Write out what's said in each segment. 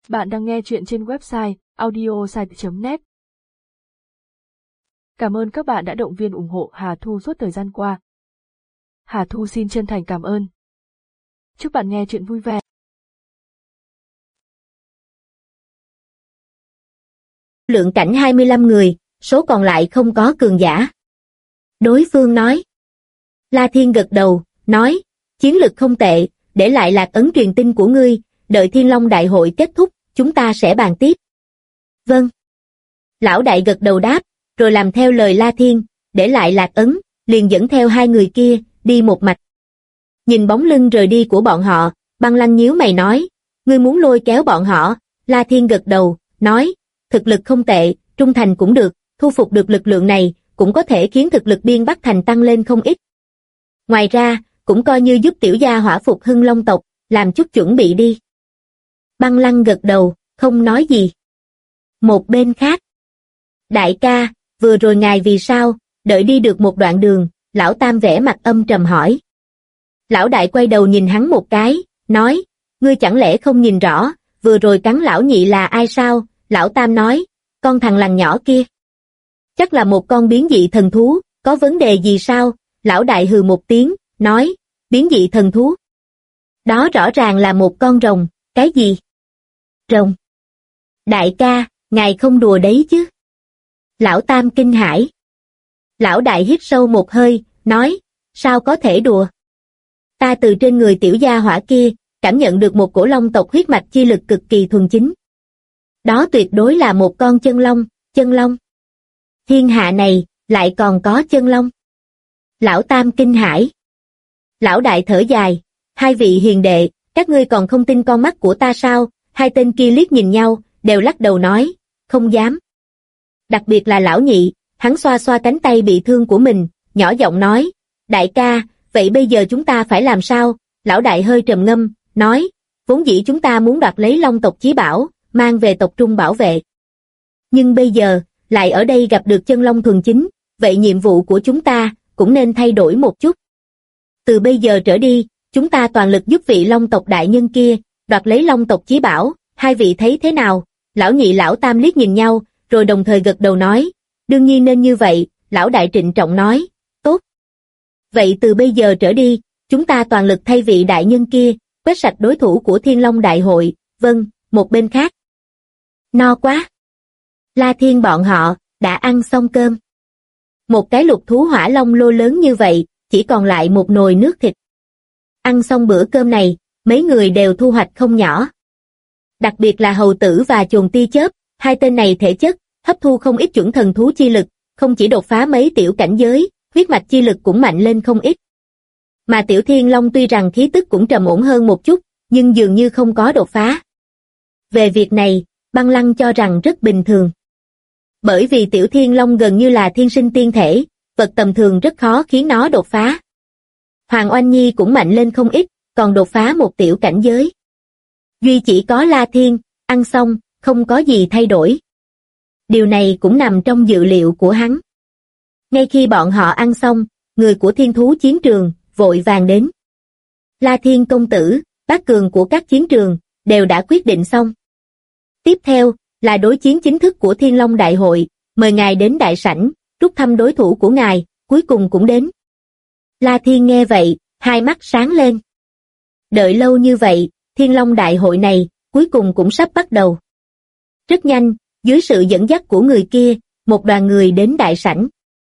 Bạn đang nghe chuyện trên website audiosite.net. Cảm ơn các bạn đã động viên ủng hộ Hà Thu suốt thời gian qua. Hà Thu xin chân thành cảm ơn. Chúc bạn nghe chuyện vui vẻ. Lượng cảnh 25 người, số còn lại không có cường giả. Đối phương nói. La Thiên gật đầu, nói, chiến lực không tệ, để lại lạc ấn truyền tin của ngươi, đợi Thiên Long Đại hội kết thúc, chúng ta sẽ bàn tiếp. Vâng. Lão đại gật đầu đáp, rồi làm theo lời La Thiên, để lại lạc ấn, liền dẫn theo hai người kia, đi một mạch. Nhìn bóng lưng rời đi của bọn họ, Băng Lăng nhíu mày nói, ngươi muốn lôi kéo bọn họ. La Thiên gật đầu, nói, thực lực không tệ, trung thành cũng được, thu phục được lực lượng này, cũng có thể khiến thực lực Biên Bắc Thành tăng lên không ít. Ngoài ra, cũng coi như giúp tiểu gia hỏa phục Hưng Long tộc, làm chút chuẩn bị đi. Băng Lăng gật đầu, không nói gì. Một bên khác. Đại ca, vừa rồi ngài vì sao, đợi đi được một đoạn đường, lão Tam vẻ mặt âm trầm hỏi. Lão đại quay đầu nhìn hắn một cái, nói, ngươi chẳng lẽ không nhìn rõ, vừa rồi cắn lão nhị là ai sao? Lão Tam nói, con thằng lằn nhỏ kia. Chắc là một con biến dị thần thú, có vấn đề gì sao? Lão đại hừ một tiếng, nói, biến dị thần thú. Đó rõ ràng là một con rồng, cái gì? Rồng. Đại ca, ngài không đùa đấy chứ? Lão Tam kinh hãi. Lão đại hít sâu một hơi, nói, sao có thể đùa? Ta từ trên người tiểu gia hỏa kia, cảm nhận được một cổ long tộc huyết mạch chi lực cực kỳ thuần chính. Đó tuyệt đối là một con chân long, chân long. Thiên hạ này, lại còn có chân long. Lão Tam kinh hãi. Lão đại thở dài, hai vị hiền đệ, các ngươi còn không tin con mắt của ta sao? Hai tên kia liếc nhìn nhau, đều lắc đầu nói, không dám. Đặc biệt là lão nhị, hắn xoa xoa cánh tay bị thương của mình, nhỏ giọng nói, đại ca, vậy bây giờ chúng ta phải làm sao? Lão đại hơi trầm ngâm, nói, vốn dĩ chúng ta muốn đoạt lấy long tộc chí bảo, mang về tộc trung bảo vệ. Nhưng bây giờ, lại ở đây gặp được chân long thuần chính, vậy nhiệm vụ của chúng ta cũng nên thay đổi một chút. Từ bây giờ trở đi, chúng ta toàn lực giúp vị long tộc đại nhân kia, đoạt lấy long tộc chí bảo, hai vị thấy thế nào? Lão nhị lão Tam liếc nhìn nhau, rồi đồng thời gật đầu nói, đương nhiên nên như vậy. Lão đại trịnh trọng nói, tốt. Vậy từ bây giờ trở đi, chúng ta toàn lực thay vị đại nhân kia, quét sạch đối thủ của Thiên Long Đại hội. Vâng. Một bên khác. No quá. La Thiên bọn họ, đã ăn xong cơm. Một cái lục thú hỏa long lô lớn như vậy, chỉ còn lại một nồi nước thịt. Ăn xong bữa cơm này, mấy người đều thu hoạch không nhỏ. Đặc biệt là hầu tử và chồn ti chớp, hai tên này thể chất, hấp thu không ít chuẩn thần thú chi lực, không chỉ đột phá mấy tiểu cảnh giới, huyết mạch chi lực cũng mạnh lên không ít. Mà tiểu thiên long tuy rằng khí tức cũng trầm ổn hơn một chút, nhưng dường như không có đột phá. Về việc này, Băng Lăng cho rằng rất bình thường. Bởi vì tiểu thiên long gần như là thiên sinh tiên thể, vật tầm thường rất khó khiến nó đột phá. Hoàng Oanh Nhi cũng mạnh lên không ít, còn đột phá một tiểu cảnh giới. Duy chỉ có La Thiên, ăn xong, không có gì thay đổi. Điều này cũng nằm trong dự liệu của hắn. Ngay khi bọn họ ăn xong, người của thiên thú chiến trường, vội vàng đến. La Thiên công tử, bát cường của các chiến trường, đều đã quyết định xong. Tiếp theo, là đối chiến chính thức của Thiên Long Đại hội, mời ngài đến đại sảnh, rút thăm đối thủ của ngài, cuối cùng cũng đến. La Thiên nghe vậy, hai mắt sáng lên. Đợi lâu như vậy, Thiên Long Đại hội này, cuối cùng cũng sắp bắt đầu. Rất nhanh, dưới sự dẫn dắt của người kia, một đoàn người đến đại sảnh.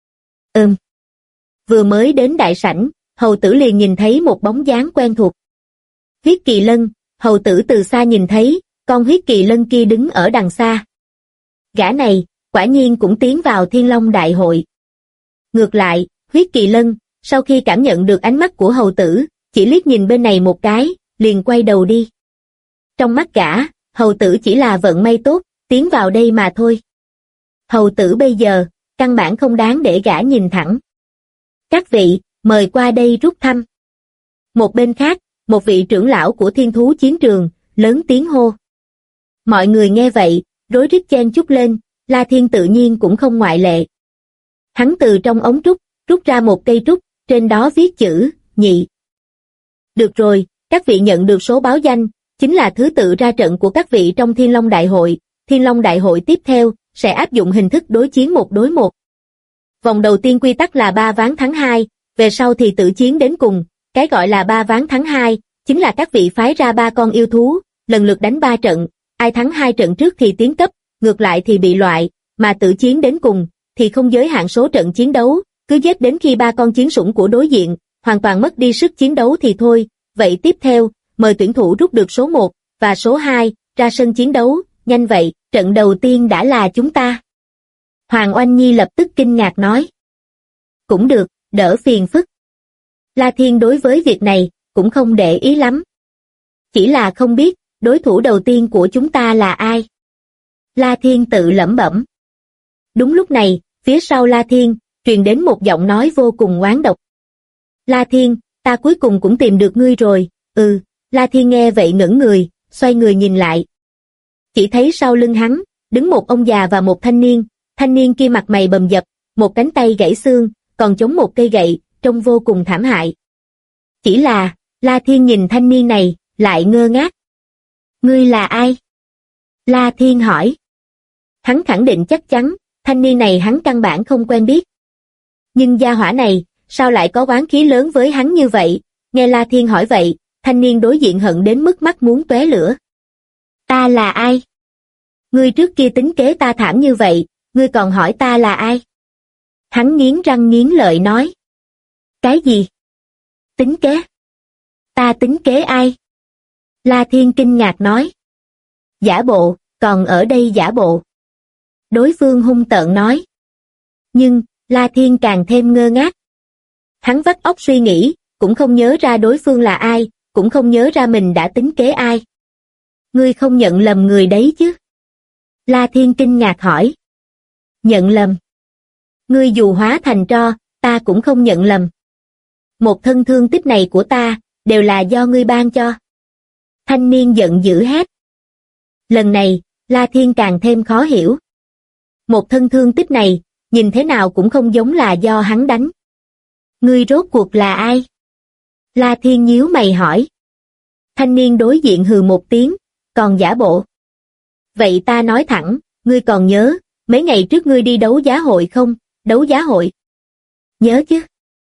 Vừa mới đến đại sảnh, hầu tử liền nhìn thấy một bóng dáng quen thuộc. Huyết Kỳ Lân, hầu tử từ xa nhìn thấy, con huyết kỳ lân kia đứng ở đằng xa. Gã này, quả nhiên cũng tiến vào Thiên Long Đại hội. Ngược lại, huyết kỳ lân, sau khi cảm nhận được ánh mắt của hầu tử, chỉ liếc nhìn bên này một cái, liền quay đầu đi. Trong mắt gã, hầu tử chỉ là vận may tốt, tiến vào đây mà thôi. Hầu tử bây giờ, căn bản không đáng để gã nhìn thẳng. Các vị, mời qua đây rút thăm. Một bên khác, một vị trưởng lão của thiên thú chiến trường, lớn tiếng hô. Mọi người nghe vậy, rối rít chen chúc lên, La Thiên tự nhiên cũng không ngoại lệ. Hắn từ trong ống trúc, rút ra một cây trúc, trên đó viết chữ, nhị. Được rồi, các vị nhận được số báo danh, chính là thứ tự ra trận của các vị trong Thiên Long Đại hội. Thiên Long Đại hội tiếp theo sẽ áp dụng hình thức đối chiến 1 đối 1. Vòng đầu tiên quy tắc là 3 ván thắng 2, về sau thì tự chiến đến cùng. Cái gọi là 3 ván thắng 2 chính là các vị phái ra 3 con yêu thú, lần lượt đánh 3 trận, ai thắng 2 trận trước thì tiến cấp, ngược lại thì bị loại, mà tự chiến đến cùng thì không giới hạn số trận chiến đấu, cứ giết đến khi 3 con chiến sủng của đối diện hoàn toàn mất đi sức chiến đấu thì thôi. Vậy tiếp theo, mời tuyển thủ rút được số 1 và số 2 ra sân chiến đấu. Nhanh vậy, trận đầu tiên đã là chúng ta. Hoàng Oanh Nhi lập tức kinh ngạc nói. Cũng được, đỡ phiền phức. La Thiên đối với việc này cũng không để ý lắm. Chỉ là không biết đối thủ đầu tiên của chúng ta là ai. La Thiên tự lẩm bẩm. Đúng lúc này, phía sau La Thiên truyền đến một giọng nói vô cùng oán độc. La Thiên, ta cuối cùng cũng tìm được ngươi rồi. La Thiên nghe vậy ngẩng người, xoay người nhìn lại. Chỉ thấy sau lưng hắn đứng một ông già và một thanh niên kia mặt mày bầm dập, một cánh tay gãy xương, còn chống một cây gậy, trông vô cùng thảm hại. Chỉ là, La Thiên nhìn thanh niên này, lại ngơ ngác. Ngươi là ai? La Thiên hỏi. Hắn khẳng định chắc chắn, thanh niên này hắn căn bản không quen biết. Nhưng gia hỏa này, sao lại có oán khí lớn với hắn như vậy? Nghe La Thiên hỏi vậy, thanh niên đối diện hận đến mức mắt muốn tóe lửa. Ta là ai? Ngươi trước kia tính kế ta thảm như vậy, ngươi còn hỏi ta là ai? Hắn nghiến răng nghiến lợi nói. Cái gì? Tính kế? Ta tính kế ai? La Thiên kinh ngạc nói. Giả bộ, còn ở đây giả bộ. Đối phương hung tợn nói. Nhưng, La Thiên càng thêm ngơ ngác. Hắn vắt óc suy nghĩ, cũng không nhớ ra đối phương là ai, cũng không nhớ ra mình đã tính kế ai. Ngươi không nhận lầm người đấy chứ? La Thiên kinh ngạc hỏi. Nhận lầm? Ngươi dù hóa thành tro, ta cũng không nhận lầm. Một thân thương tích này của ta, đều là do ngươi ban cho. Thanh niên giận dữ hét. Lần này, La Thiên càng thêm khó hiểu. Một thân thương tích này, nhìn thế nào cũng không giống là do hắn đánh. Ngươi rốt cuộc là ai? La Thiên nhíu mày hỏi. Thanh niên đối diện hừ một tiếng, còn giả bộ. Vậy ta nói thẳng, ngươi còn nhớ, mấy ngày trước ngươi đi đấu giá hội không? Đấu giá hội? Nhớ chứ?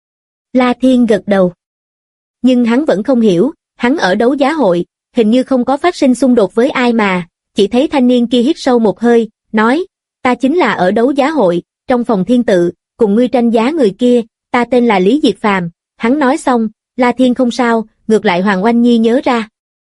La Thiên gật đầu. Nhưng hắn vẫn không hiểu, hắn ở đấu giá hội, hình như không có phát sinh xung đột với ai mà, chỉ thấy thanh niên kia hít sâu một hơi, nói, ta chính là ở đấu giá hội, trong phòng thiên tự, cùng ngươi tranh giá người kia, ta tên là Lý Diệt Phàm. Hắn nói xong, La Thiên không sao, ngược lại Hoàng Oanh Nhi nhớ ra.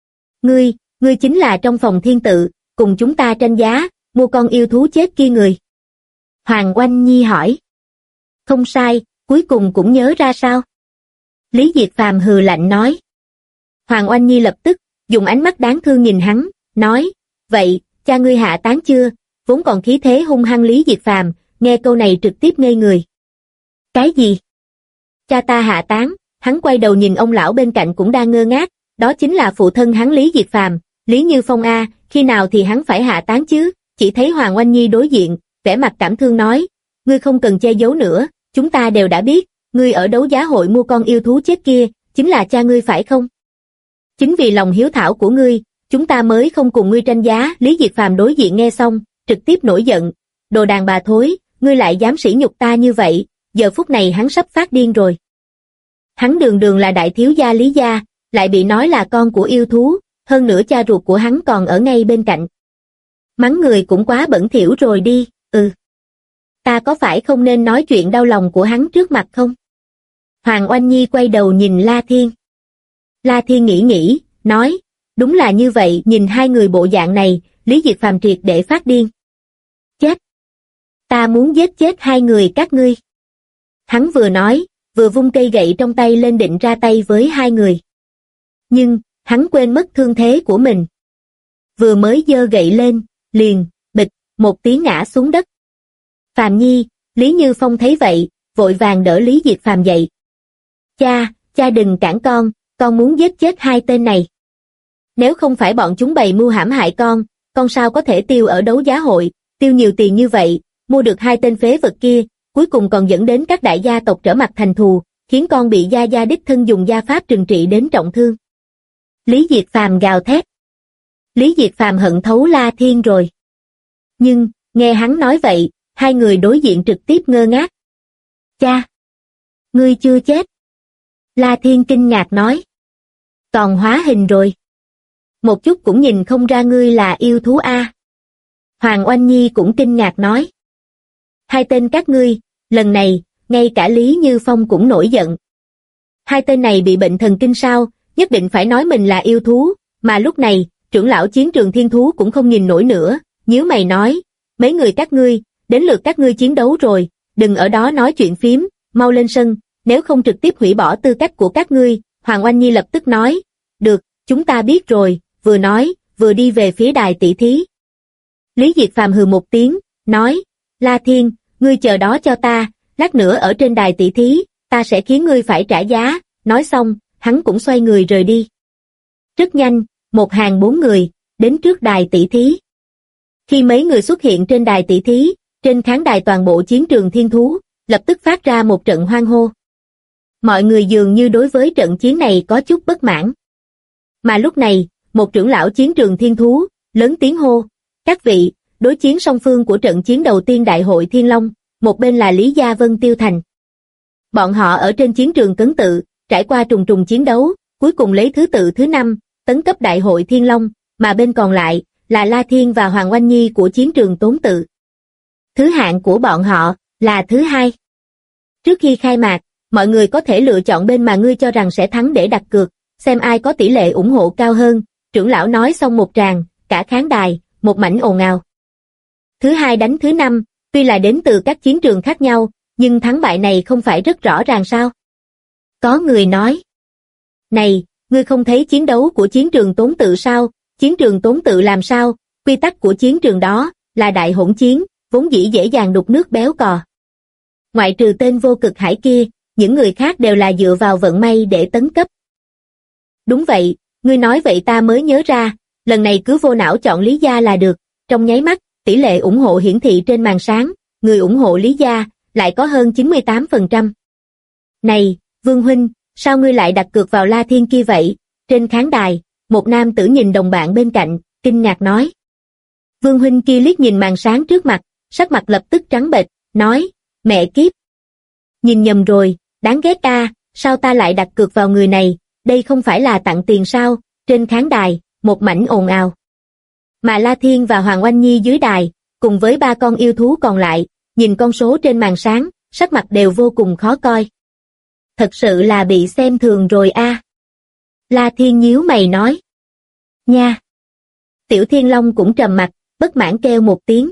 Ngươi chính là trong phòng thiên tự, cùng chúng ta tranh giá, mua con yêu thú chết kia người. Hoàng Oanh Nhi hỏi. Không sai, cuối cùng cũng nhớ ra sao? Lý Diệt Phàm hừ lạnh nói. Hoàng Oanh Nhi lập tức, dùng ánh mắt đáng thương nhìn hắn, nói, vậy, cha ngươi hạ tán chưa? Vốn còn khí thế hung hăng Lý Diệt Phàm, nghe câu này trực tiếp ngây người. Cái gì? Cha ta hạ tán? Hắn quay đầu nhìn ông lão bên cạnh cũng đang ngơ ngác, đó chính là phụ thân hắn Lý Diệt Phàm, Lý Như Phong a, khi nào thì hắn phải hạ tán chứ? Chỉ thấy Hoàng Oanh Nhi đối diện, vẻ mặt cảm thương nói, ngươi không cần che giấu nữa, chúng ta đều đã biết, ngươi ở đấu giá hội mua con yêu thú chết kia, chính là cha ngươi phải không? Chính vì lòng hiếu thảo của ngươi, chúng ta mới không cùng ngươi tranh giá. Lý Diệt Phàm đối diện nghe xong, trực tiếp nổi giận, đồ đàn bà thối, ngươi lại dám sỉ nhục ta như vậy, giờ phút này hắn sắp phát điên rồi. Hắn đường đường là đại thiếu gia Lý gia, lại bị nói là con của yêu thú, hơn nữa cha ruột của hắn còn ở ngay bên cạnh. Mắng người cũng quá bẩn thỉu rồi đi, Ta có phải không nên nói chuyện đau lòng của hắn trước mặt không? Hoàng Oanh Nhi quay đầu nhìn La Thiên. La Thiên nghĩ, nói, đúng là như vậy, nhìn hai người bộ dạng này, Lý Diệt Phàm triệt để phát điên. Chết! Ta muốn giết chết hai người các ngươi. Hắn vừa nói, vừa vung cây gậy trong tay lên định ra tay với hai người. Nhưng, hắn quên mất thương thế của mình. Vừa mới giơ gậy lên, liền, bịch, một tiếng ngã xuống đất. Phàm Nhi, Lý Như Phong thấy vậy, vội vàng đỡ Lý Diệt Phàm dậy. Cha đừng cản con muốn giết chết hai tên này. Nếu không phải bọn chúng bày mưu hãm hại con sao có thể tiêu ở đấu giá hội, tiêu nhiều tiền như vậy, mua được hai tên phế vật kia, cuối cùng còn dẫn đến các đại gia tộc trở mặt thành thù, khiến con bị gia đích thân dùng gia pháp trừng trị đến trọng thương. Lý Diệt Phàm gào thét. Lý Diệt Phàm hận thấu La Thiên rồi. Nhưng, nghe hắn nói vậy, hai người đối diện trực tiếp ngơ ngác. Cha! Ngươi chưa chết. La Thiên kinh ngạc nói. Còn hóa hình rồi. Một chút cũng nhìn không ra ngươi là yêu thú a. Hoàng Oanh Nhi cũng kinh ngạc nói. Hai tên các ngươi, lần này, ngay cả Lý Như Phong cũng nổi giận. Hai tên này bị bệnh thần kinh sao, nhất định phải nói mình là yêu thú, mà lúc này, trưởng lão chiến trường thiên thú cũng không nhìn nổi nữa, nhíu mày nói, mấy người các ngươi, đến lượt các ngươi chiến đấu rồi, đừng ở đó nói chuyện phím, mau lên sân, nếu không trực tiếp hủy bỏ tư cách của các ngươi. Hoàng Oanh Nhi lập tức nói, được, chúng ta biết rồi, vừa nói, vừa đi về phía đài tỷ thí. Lý Diệt Phàm hừ một tiếng, nói, La Thiên, ngươi chờ đó cho ta, lát nữa ở trên đài tỷ thí, ta sẽ khiến ngươi phải trả giá, nói xong, hắn cũng xoay người rời đi. Rất nhanh, một hàng 4 người, đến trước đài tỷ thí. Khi mấy người xuất hiện trên đài tỷ thí, trên khán đài toàn bộ chiến trường thiên thú, lập tức phát ra một trận hoan hô. Mọi người dường như đối với trận chiến này có chút bất mãn. Mà lúc này, một trưởng lão chiến trường thiên thú, lớn tiếng hô, các vị, đối chiến song phương của trận chiến đầu tiên Đại hội Thiên Long, một bên là Lý Gia Vân Tiêu Thành. Bọn họ ở trên chiến trường Cấn Tự, trải qua trùng trùng chiến đấu, cuối cùng lấy thứ tự thứ 5, tấn cấp Đại hội Thiên Long, mà bên còn lại, là La Thiên và Hoàng Oanh Nhi của chiến trường Tốn Tự. Thứ hạng của bọn họ, là thứ 2. Trước khi khai mạc, mọi người có thể lựa chọn bên mà ngươi cho rằng sẽ thắng để đặt cược, xem ai có tỷ lệ ủng hộ cao hơn. Trưởng lão nói xong một tràng, cả khán đài, một mảnh ồn ào. Thứ 2 đánh thứ 5, tuy là đến từ các chiến trường khác nhau, nhưng thắng bại này không phải rất rõ ràng sao? Có người nói, này, ngươi không thấy chiến đấu của chiến trường Tốn Tự sao? Chiến trường Tốn Tự làm sao? Quy tắc của chiến trường đó, là đại hỗn chiến, vốn dĩ dễ dàng đục nước béo cò. Ngoại trừ tên Vô Cực Hải kia, những người khác đều là dựa vào vận may để tấn cấp. Đúng vậy, ngươi nói vậy ta mới nhớ ra, lần này cứ vô não chọn Lý Gia là được. Trong nháy mắt, tỷ lệ ủng hộ hiển thị trên màn sáng, người ủng hộ Lý Gia, lại có hơn 98%. Này, Vương Huynh, sao ngươi lại đặt cược vào La Thiên kia vậy? Trên khán đài, một nam tử nhìn đồng bạn bên cạnh, kinh ngạc nói. Vương Huynh kia liếc nhìn màn sáng trước mặt, sắc mặt lập tức trắng bệch, nói, mẹ kiếp. Nhìn nhầm rồi, đáng ghét a, sao ta lại đặt cược vào người này, đây không phải là tặng tiền sao? Trên khán đài, một mảnh ồn ào. Mà La Thiên và Hoàng Oanh Nhi dưới đài, cùng với 3 con yêu thú còn lại, nhìn con số trên màn sáng, sắc mặt đều vô cùng khó coi. Thật sự là bị xem thường rồi a. La Thiên nhíu mày nói. Nha. Tiểu Thiên Long cũng trầm mặt, bất mãn kêu một tiếng.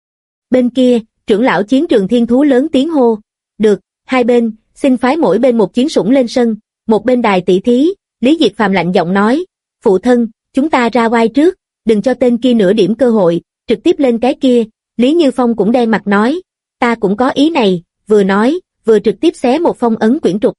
Bên kia, trưởng lão chiến trường thiên thú lớn tiếng hô. Được, hai bên, xin phái mỗi bên một chiến sủng lên sân. Một bên đài tỷ thí, Lý Diệt Phàm lạnh giọng nói. Phụ thân, chúng ta ra oai trước, đừng cho tên kia nửa điểm cơ hội, trực tiếp lên cái kia. Lý Như Phong cũng đen mặt nói. Ta cũng có ý này, vừa nói, vừa trực tiếp xé một phong ấn quyển trục.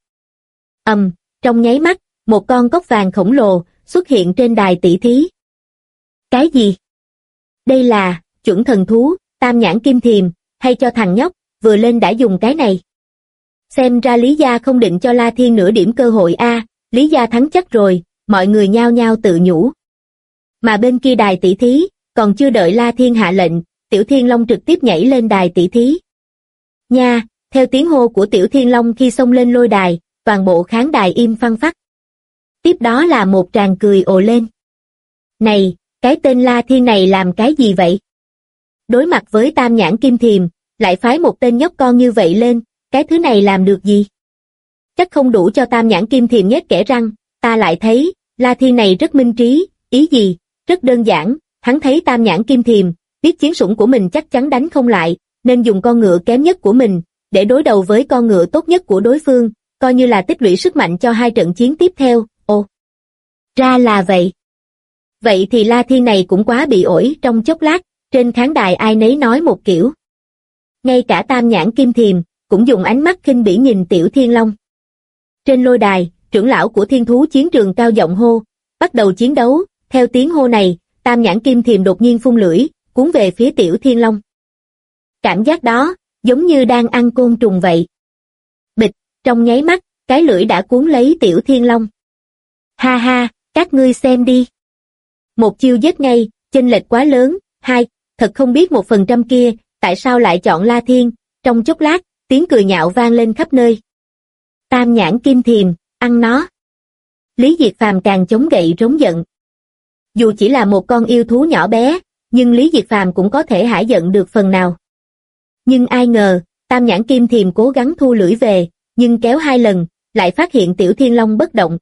Trong nháy mắt, một con cóc vàng khổng lồ xuất hiện trên đài tỷ thí. Cái gì? Đây là chuẩn thần thú, Tam Nhãn Kim Thiềm, hay cho thằng nhóc, vừa lên đã dùng cái này. Xem ra Lý Gia không định cho La Thiên nửa điểm cơ hội a, Lý Gia thắng chắc rồi, mọi người nhao nhao tự nhủ. Mà bên kia đài tỷ thí, còn chưa đợi La Thiên hạ lệnh, Tiểu Thiên Long trực tiếp nhảy lên đài tỷ thí. Nha, theo tiếng hô của Tiểu Thiên Long khi xông lên lôi đài, toàn bộ khán đài im phăng phắc. Tiếp đó là một tràng cười ồ lên. Này, cái tên La Thiên này làm cái gì vậy? Đối mặt với Tam Nhãn Kim Thiềm, lại phái một tên nhóc con như vậy lên, cái thứ này làm được gì? Chắc không đủ cho Tam Nhãn Kim Thiềm nhét kẽ răng, ta lại thấy, La Thiên này rất minh trí, ý gì? Rất đơn giản, hắn thấy Tam Nhãn Kim Thiềm, biết chiến sủng của mình chắc chắn đánh không lại, nên dùng con ngựa kém nhất của mình, để đối đầu với con ngựa tốt nhất của đối phương, coi như là tích lũy sức mạnh cho 2 trận chiến tiếp theo. Ồ, ra là vậy. Vậy thì La Thiên này cũng quá bị ổi. Trong chốc lát, trên khán đài ai nấy nói một kiểu. Ngay cả Tam Nhãn Kim Thiềm, cũng dùng ánh mắt khinh bỉ nhìn Tiểu Thiên Long. Trên lôi đài, trưởng lão của thiên thú chiến trường cao giọng hô, bắt đầu chiến đấu. Theo tiếng hô này, Tam Nhãn Kim Thiềm đột nhiên phun lưỡi, cuốn về phía Tiểu Thiên Long. Cảm giác đó, giống như đang ăn côn trùng vậy. Bịch, trong nháy mắt, cái lưỡi đã cuốn lấy Tiểu Thiên Long. Ha ha, các ngươi xem đi. Một chiêu giết ngay, chênh lệch quá lớn. Hai, thật không biết 1% kia, tại sao lại chọn La Thiên. Trong chốc lát, tiếng cười nhạo vang lên khắp nơi. Tam nhãn kim thiềm, ăn nó. Lý Diệt Phàm càng chống gậy rống giận. Dù chỉ là một con yêu thú nhỏ bé, nhưng Lý Diệt Phàm cũng có thể hả giận được phần nào. Nhưng ai ngờ, Tam nhãn kim thiềm cố gắng thu lưỡi về, nhưng kéo 2 lần, lại phát hiện Tiểu Thiên Long bất động.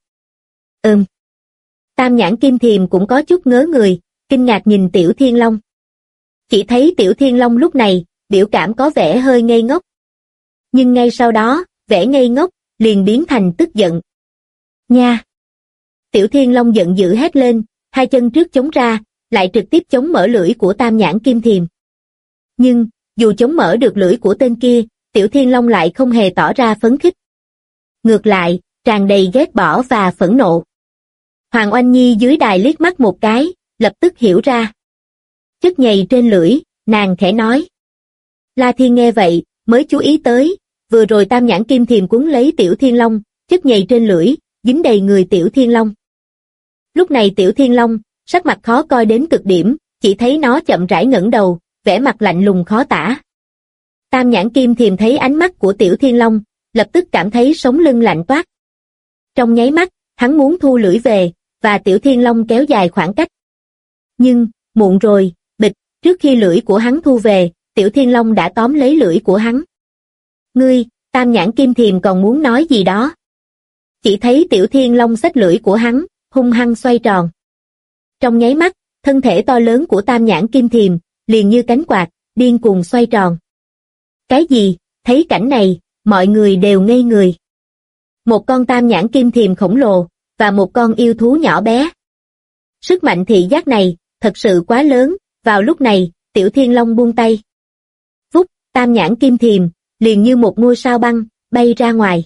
Tam nhãn kim thiềm cũng có chút ngớ người, kinh ngạc nhìn Tiểu Thiên Long. Chỉ thấy Tiểu Thiên Long lúc này, biểu cảm có vẻ hơi ngây ngốc. Nhưng ngay sau đó, vẻ ngây ngốc, liền biến thành tức giận. Nha! Tiểu Thiên Long giận dữ hét lên, 2 chân trước chống ra, lại trực tiếp chống mở lưỡi của Tam nhãn kim thiềm. Nhưng, dù chống mở được lưỡi của tên kia, Tiểu Thiên Long lại không hề tỏ ra phấn khích. Ngược lại, tràn đầy ghét bỏ và phẫn nộ. Hoàng Oanh Nhi dưới đài liếc mắt một cái, lập tức hiểu ra. Chất nhầy trên lưỡi, nàng khẽ nói. La Thiên nghe vậy, mới chú ý tới, vừa rồi Tam nhãn kim thiềm cuốn lấy Tiểu Thiên Long, chất nhầy trên lưỡi, dính đầy người Tiểu Thiên Long. Lúc này Tiểu Thiên Long, sắc mặt khó coi đến cực điểm, chỉ thấy nó chậm rãi ngẩng đầu, vẻ mặt lạnh lùng khó tả. Tam nhãn kim thiềm thấy ánh mắt của Tiểu Thiên Long, lập tức cảm thấy sống lưng lạnh toát. Trong nháy mắt, hắn muốn thu lưỡi về, và Tiểu Thiên Long kéo dài khoảng cách. Nhưng, muộn rồi, bịch, trước khi lưỡi của hắn thu về, Tiểu Thiên Long đã tóm lấy lưỡi của hắn. Ngươi, Tam nhãn kim thiềm còn muốn nói gì đó. Chỉ thấy Tiểu Thiên Long xách lưỡi của hắn, hung hăng xoay tròn. Trong nháy mắt, thân thể to lớn của Tam nhãn kim thiềm, liền như cánh quạt, điên cuồng xoay tròn. Cái gì? Thấy cảnh này, mọi người đều ngây người. Một con Tam nhãn kim thiềm khổng lồ, và một con yêu thú nhỏ bé. Sức mạnh thị giác này, thật sự quá lớn, vào lúc này, Tiểu Thiên Long buông tay. Vút, Tam nhãn kim thiềm, liền như một ngôi sao băng, bay ra ngoài.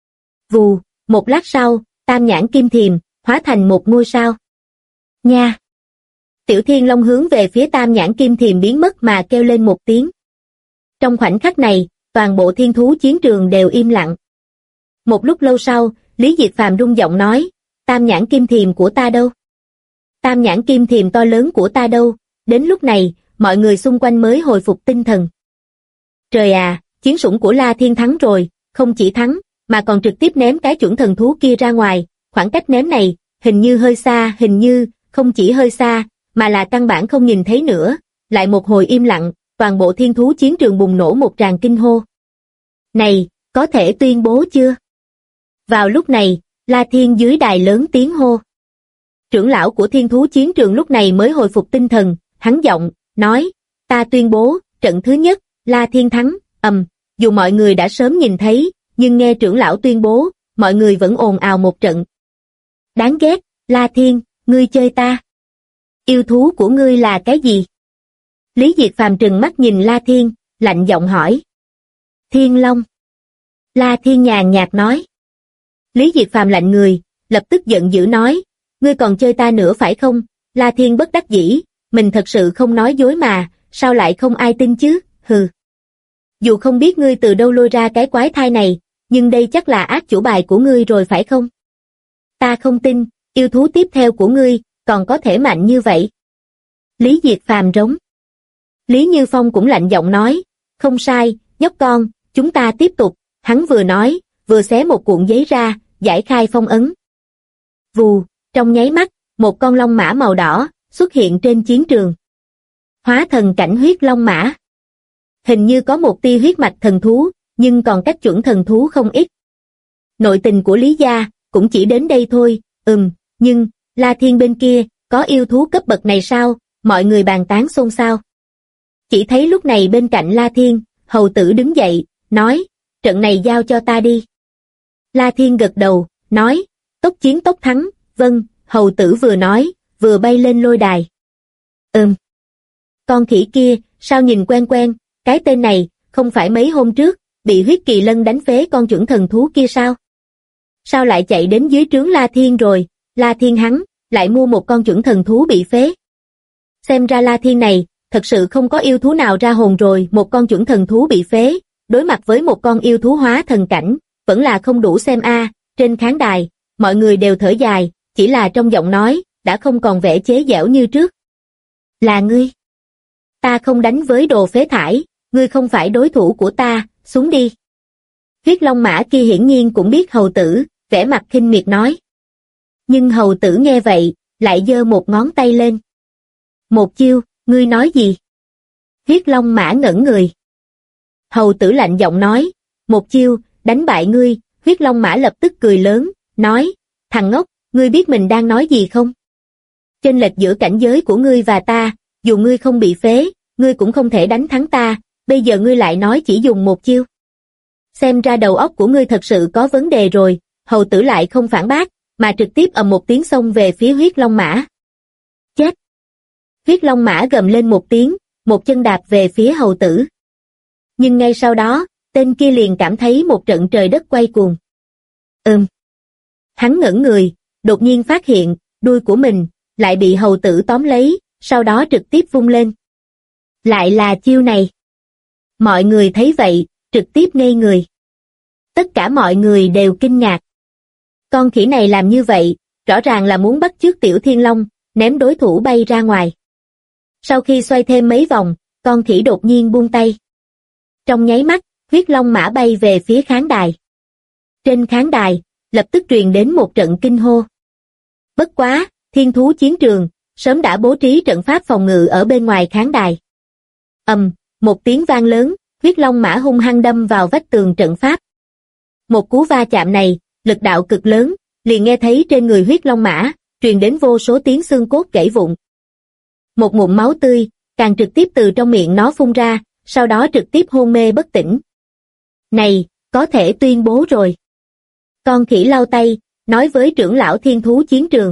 Vù, một lát sau, Tam nhãn kim thiềm, hóa thành một ngôi sao. Nha! Tiểu Thiên Long hướng về phía Tam nhãn kim thiềm biến mất mà kêu lên một tiếng. Trong khoảnh khắc này, toàn bộ thiên thú chiến trường đều im lặng. Một lúc lâu sau, Lý Diệt Phàm rung giọng nói, Tam nhãn kim thiềm của ta đâu? Tam nhãn kim thiềm to lớn của ta đâu? Đến lúc này, mọi người xung quanh mới hồi phục tinh thần. Trời à, chiến sủng của La Thiên thắng rồi, không chỉ thắng, mà còn trực tiếp ném cái chuẩn thần thú kia ra ngoài, khoảng cách ném này, hình như hơi xa, hình như, không chỉ hơi xa, mà là căn bản không nhìn thấy nữa. Lại một hồi im lặng, toàn bộ thiên thú chiến trường bùng nổ một tràng kinh hô. Này, có thể tuyên bố chưa? Vào lúc này, La Thiên dưới đài lớn tiếng hô. Trưởng lão của thiên thú chiến trường lúc này mới hồi phục tinh thần, hắn giọng, nói, ta tuyên bố, trận thứ nhất, La Thiên thắng, dù mọi người đã sớm nhìn thấy, nhưng nghe trưởng lão tuyên bố, mọi người vẫn ồn ào một trận. Đáng ghét, La Thiên, ngươi chơi ta. Yêu thú của ngươi là cái gì? Lý Diệt Phàm trừng mắt nhìn La Thiên, lạnh giọng hỏi. Thiên Long. La Thiên nhàn nhạt nói. Lý Diệt Phàm lạnh người, lập tức giận dữ nói, ngươi còn chơi ta nữa phải không? La Thiên bất đắc dĩ, mình thật sự không nói dối mà, sao lại không ai tin chứ, hừ. Dù không biết ngươi từ đâu lôi ra cái quái thai này, nhưng đây chắc là ác chủ bài của ngươi rồi phải không? Ta không tin, yêu thú tiếp theo của ngươi, còn có thể mạnh như vậy. Lý Diệt Phàm rống. Lý Như Phong cũng lạnh giọng nói, không sai, nhóc con, chúng ta tiếp tục, hắn vừa nói, vừa xé một cuộn giấy ra, giải khai phong ấn. Vù, trong nháy mắt, một con long mã màu đỏ, xuất hiện trên chiến trường. Hóa thần cảnh huyết long mã. Hình như có một tia huyết mạch thần thú, nhưng còn cách chuẩn thần thú không ít. Nội tình của Lý gia, cũng chỉ đến đây thôi, nhưng, La Thiên bên kia, có yêu thú cấp bậc này sao? Mọi người bàn tán xôn xao. Chỉ thấy lúc này bên cạnh La Thiên, hầu tử đứng dậy, nói, trận này giao cho ta đi. La Thiên gật đầu, nói, tốc chiến tốc thắng, vâng, hầu tử vừa nói, vừa bay lên lôi đài. Con khỉ kia, sao nhìn quen quen, cái tên này, không phải mấy hôm trước, bị huyết kỳ lân đánh phế con chuẩn thần thú kia sao? Sao lại chạy đến dưới trướng La Thiên rồi, La Thiên hắn, lại mua một con chuẩn thần thú bị phế. Xem ra La Thiên này, thật sự không có yêu thú nào ra hồn rồi, một con chuẩn thần thú bị phế, đối mặt với một con yêu thú hóa thần cảnh, vẫn là không đủ xem a. Trên khán đài, mọi người đều thở dài, chỉ là trong giọng nói, đã không còn vẻ chế giễu như trước. Là ngươi. Ta không đánh với đồ phế thải, ngươi không phải đối thủ của ta, xuống đi. Huyết Long Mã kia hiển nhiên cũng biết hầu tử, vẻ mặt khinh miệt nói. Nhưng hầu tử nghe vậy, lại giơ một ngón tay lên. Một chiêu, ngươi nói gì? Huyết Long Mã ngẩn người. Hầu tử lạnh giọng nói, một chiêu, đánh bại ngươi. Huyết Long Mã lập tức cười lớn, nói, thằng ngốc, ngươi biết mình đang nói gì không? Chênh lệch giữa cảnh giới của ngươi và ta, dù ngươi không bị phế, ngươi cũng không thể đánh thắng ta, bây giờ ngươi lại nói chỉ dùng một chiêu. Xem ra đầu óc của ngươi thật sự có vấn đề rồi. Hầu tử lại không phản bác, mà trực tiếp ầm một tiếng xông về phía Huyết Long Mã. Chết! Huyết Long Mã gầm lên một tiếng, một chân đạp về phía hầu tử. Nhưng ngay sau đó, tên kia liền cảm thấy một trận trời đất quay cuồng. Hắn ngẩn người, đột nhiên phát hiện, đuôi của mình, lại bị hầu tử tóm lấy, sau đó trực tiếp vung lên. Lại là chiêu này. Mọi người thấy vậy, trực tiếp ngây người. Tất cả mọi người đều kinh ngạc. Con khỉ này làm như vậy, rõ ràng là muốn bắt chước Tiểu Thiên Long, ném đối thủ bay ra ngoài. Sau khi xoay thêm mấy vòng, con khỉ đột nhiên buông tay. Trong nháy mắt, Huyết Long Mã bay về phía khán đài. Trên khán đài, lập tức truyền đến một trận kinh hô. Bất quá, Thiên Thú Chiến Trường, sớm đã bố trí trận pháp phòng ngự ở bên ngoài khán đài. Một tiếng vang lớn, Huyết Long Mã hung hăng đâm vào vách tường trận pháp. Một cú va chạm này, lực đạo cực lớn, liền nghe thấy trên người Huyết Long Mã, truyền đến vô số tiếng xương cốt gãy vụn. Một ngụm máu tươi, càng trực tiếp từ trong miệng nó phun ra, sau đó trực tiếp hôn mê bất tỉnh. Này, có thể tuyên bố rồi. Con khỉ lau tay, nói với trưởng lão Thiên Thú Chiến Trường.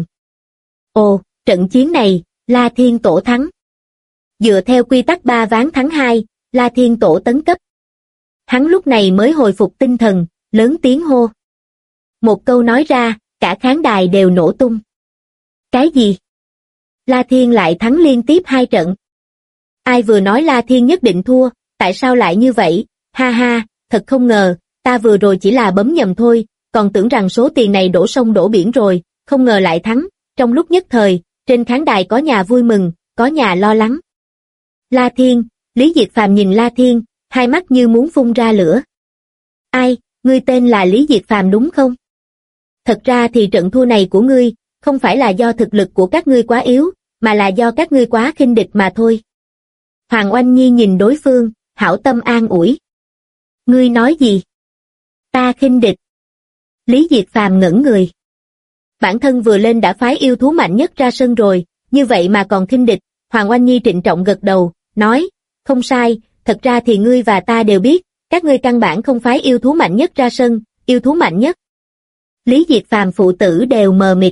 Ồ, trận chiến này, La Thiên Tổ thắng. Dựa theo quy tắc 3 ván thắng 2, La Thiên Tổ tấn cấp. Hắn lúc này mới hồi phục tinh thần, lớn tiếng hô. Một câu nói ra, cả khán đài đều nổ tung. Cái gì? La Thiên lại thắng liên tiếp 2 trận. Ai vừa nói La Thiên nhất định thua, tại sao lại như vậy? Ha ha, thật không ngờ, ta vừa rồi chỉ là bấm nhầm thôi, còn tưởng rằng số tiền này đổ sông đổ biển rồi, không ngờ lại thắng. Trong lúc nhất thời, trên khán đài có nhà vui mừng, có nhà lo lắng. La Thiên, Lý Diệt Phàm nhìn La Thiên, hai mắt như muốn phun ra lửa. Ai, ngươi tên là Lý Diệt Phàm đúng không? Thật ra thì trận thua này của ngươi, không phải là do thực lực của các ngươi quá yếu, mà là do các ngươi quá khinh địch mà thôi. Hoàng Oanh Nhi nhìn đối phương, hảo tâm an ủi. Ngươi nói gì? Ta khinh địch. Lý Diệt Phàm ngẩn người. Bản thân vừa lên đã phái yêu thú mạnh nhất ra sân rồi, như vậy mà còn khinh địch. Hoàng Oanh Nhi trịnh trọng gật đầu, nói, không sai, thật ra thì ngươi và ta đều biết, các ngươi căn bản không phái yêu thú mạnh nhất ra sân, yêu thú mạnh nhất. Lý Diệt Phàm phụ tử đều mờ mịt.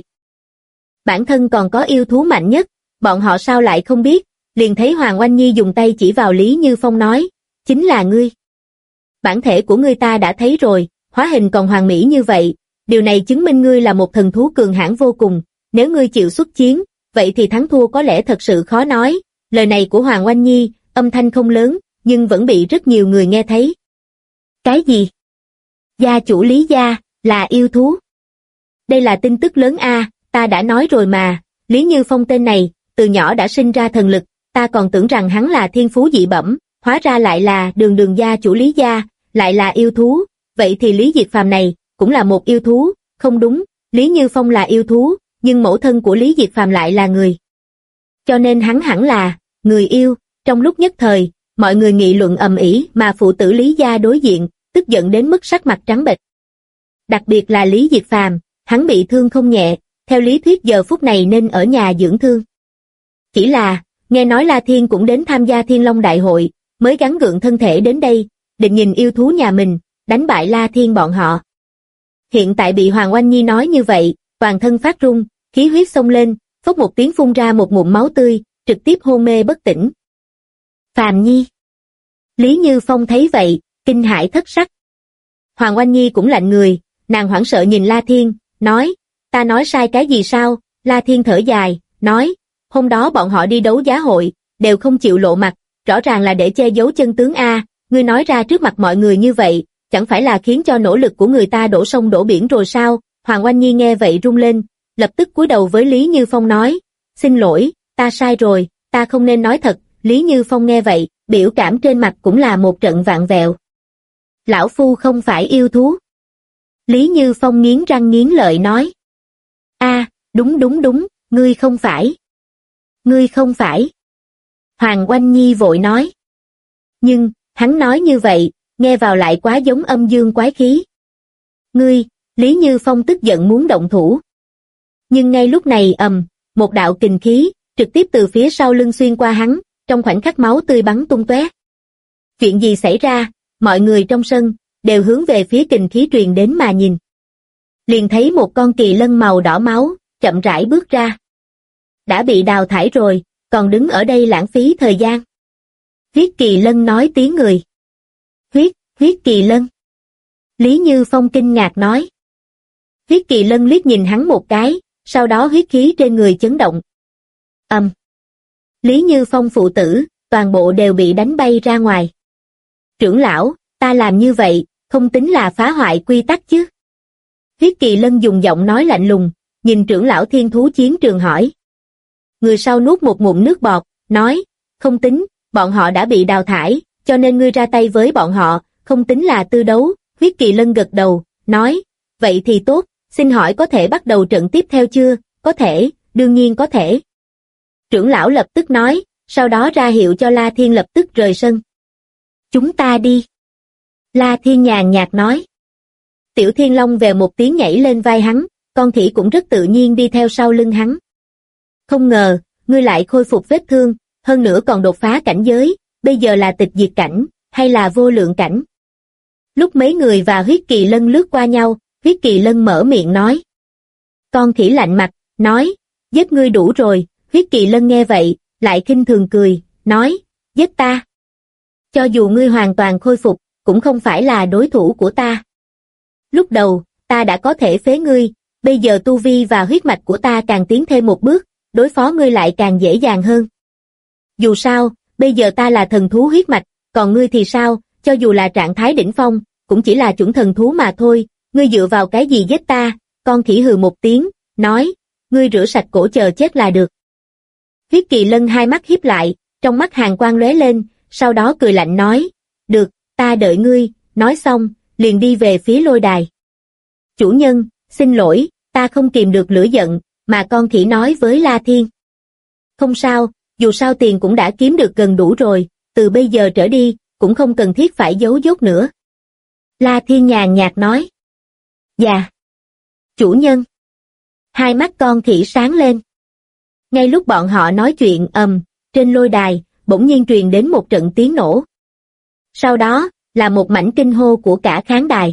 Bản thân còn có yêu thú mạnh nhất, bọn họ sao lại không biết, liền thấy Hoàng Oanh Nhi dùng tay chỉ vào Lý Như Phong nói, chính là ngươi. Bản thể của ngươi ta đã thấy rồi, hóa hình còn hoàn mỹ như vậy, điều này chứng minh ngươi là một thần thú cường hãn vô cùng, nếu ngươi chịu xuất chiến, vậy thì thắng thua có lẽ thật sự khó nói. Lời này của Hoàng Oanh Nhi, âm thanh không lớn, nhưng vẫn bị rất nhiều người nghe thấy. Cái gì? Gia chủ Lý gia, là yêu thú. Đây là tin tức lớn a, ta đã nói rồi mà, Lý Như Phong tên này, từ nhỏ đã sinh ra thần lực, ta còn tưởng rằng hắn là thiên phú dị bẩm, hóa ra lại là đường gia chủ Lý gia, lại là yêu thú, vậy thì Lý Diệt Phàm này, cũng là một yêu thú, không đúng, Lý Như Phong là yêu thú, nhưng mẫu thân của Lý Diệt Phàm lại là người. Cho nên hắn hẳn là người yêu. Trong lúc nhất thời, mọi người nghị luận ầm ĩ mà phụ tử Lý gia đối diện, tức giận đến mức sắc mặt trắng bệch. Đặc biệt là Lý Diệt Phàm, hắn bị thương không nhẹ, theo lý thuyết giờ phút này nên ở nhà dưỡng thương. Chỉ là, nghe nói La Thiên cũng đến tham gia Thiên Long Đại hội, mới gắng gượng thân thể đến đây, định nhìn yêu thú nhà mình, đánh bại La Thiên bọn họ. Hiện tại bị Hoàng Oanh Nhi nói như vậy, toàn thân phát run, khí huyết xông lên, phốc một tiếng phun ra một ngụm máu tươi, trực tiếp hôn mê bất tỉnh. Phàm Nhi. Lý Như Phong thấy vậy, kinh hãi thất sắc. Hoàng Oanh Nhi cũng lạnh người, nàng hoảng sợ nhìn La Thiên, nói, ta nói sai cái gì sao? La Thiên thở dài, nói, hôm đó bọn họ đi đấu giá hội, đều không chịu lộ mặt, rõ ràng là để che giấu chân tướng a, ngươi nói ra trước mặt mọi người như vậy, chẳng phải là khiến cho nỗ lực của người ta đổ sông đổ biển rồi sao? Hoàng Oanh Nhi nghe vậy run lên, lập tức cúi đầu với Lý Như Phong nói, xin lỗi, ta sai rồi, ta không nên nói thật. Lý Như Phong nghe vậy, biểu cảm trên mặt cũng là một trận vạn vẹo. Lão phu không phải yêu thú. Lý Như Phong nghiến răng nghiến lợi nói. Đúng, ngươi không phải. Ngươi không phải. Hoàng Oanh Nhi vội nói. Nhưng, hắn nói như vậy, nghe vào lại quá giống âm dương quái khí. Ngươi, Lý Như Phong tức giận muốn động thủ. Nhưng ngay lúc này một đạo kình khí, trực tiếp từ phía sau lưng xuyên qua hắn, trong khoảnh khắc máu tươi bắn tung tóe. Chuyện gì xảy ra, mọi người trong sân, đều hướng về phía kình khí truyền đến mà nhìn. Liền thấy một con kỳ lân màu đỏ máu, chậm rãi bước ra. Đã bị đào thải rồi, còn đứng ở đây lãng phí thời gian. Huyết kỳ lân nói tiếng người. Huyết kỳ lân. Lý Như Phong kinh ngạc nói. Huyết kỳ lân liếc nhìn hắn một cái, sau đó huyết khí trên người chấn động. Lý Như Phong phụ tử, toàn bộ đều bị đánh bay ra ngoài. Trưởng lão, ta làm như vậy, không tính là phá hoại quy tắc chứ? Huyết kỳ lân dùng giọng nói lạnh lùng, nhìn trưởng lão thiên thú chiến trường hỏi. Người sau nuốt một ngụm nước bọt, nói, không tính, bọn họ đã bị đào thải, cho nên ngươi ra tay với bọn họ, không tính là tư đấu. Huyết kỳ lân gật đầu, nói, vậy thì tốt, xin hỏi có thể bắt đầu trận tiếp theo chưa? Có thể, đương nhiên có thể. Trưởng lão lập tức nói, sau đó ra hiệu cho La Thiên lập tức rời sân. Chúng ta đi. La Thiên nhàn nhạt nói. Tiểu Thiên Long vèo một tiếng nhảy lên vai hắn, con khỉ cũng rất tự nhiên đi theo sau lưng hắn. Không ngờ, ngươi lại khôi phục vết thương, hơn nữa còn đột phá cảnh giới, bây giờ là tịch diệt cảnh, hay là vô lượng cảnh? Lúc mấy người và huyết kỳ lân lướt qua nhau, huyết kỳ lân mở miệng nói. Con khỉ lạnh mặt, nói, giết ngươi đủ rồi. Huyết kỳ lân nghe vậy, lại khinh thường cười, nói, giết ta. Cho dù ngươi hoàn toàn khôi phục, cũng không phải là đối thủ của ta. Lúc đầu, ta đã có thể phế ngươi, bây giờ tu vi và huyết mạch của ta càng tiến thêm một bước, đối phó ngươi lại càng dễ dàng hơn. Dù sao, bây giờ ta là thần thú huyết mạch, còn ngươi thì sao, cho dù là trạng thái đỉnh phong, cũng chỉ là chuẩn thần thú mà thôi, ngươi dựa vào cái gì giết ta? Con khỉ hừ một tiếng, nói, ngươi rửa sạch cổ chờ chết là được. Huyết kỳ lân hai mắt híp lại, trong mắt hàn quang lóe lên, sau đó cười lạnh nói, được, ta đợi ngươi. Nói xong, liền đi về phía lôi đài. Chủ nhân, xin lỗi, ta không kìm được lửa giận, mà con khỉ nói với La Thiên. Không sao, dù sao tiền cũng đã kiếm được gần đủ rồi, từ bây giờ trở đi, cũng không cần thiết phải giấu dốt nữa. La Thiên nhàn nhạt nói. Dạ. Chủ nhân. Hai mắt con khỉ sáng lên. Ngay lúc bọn họ nói chuyện trên lôi đài, bỗng nhiên truyền đến một trận tiếng nổ. Sau đó, là một mảnh kinh hô của cả khán đài.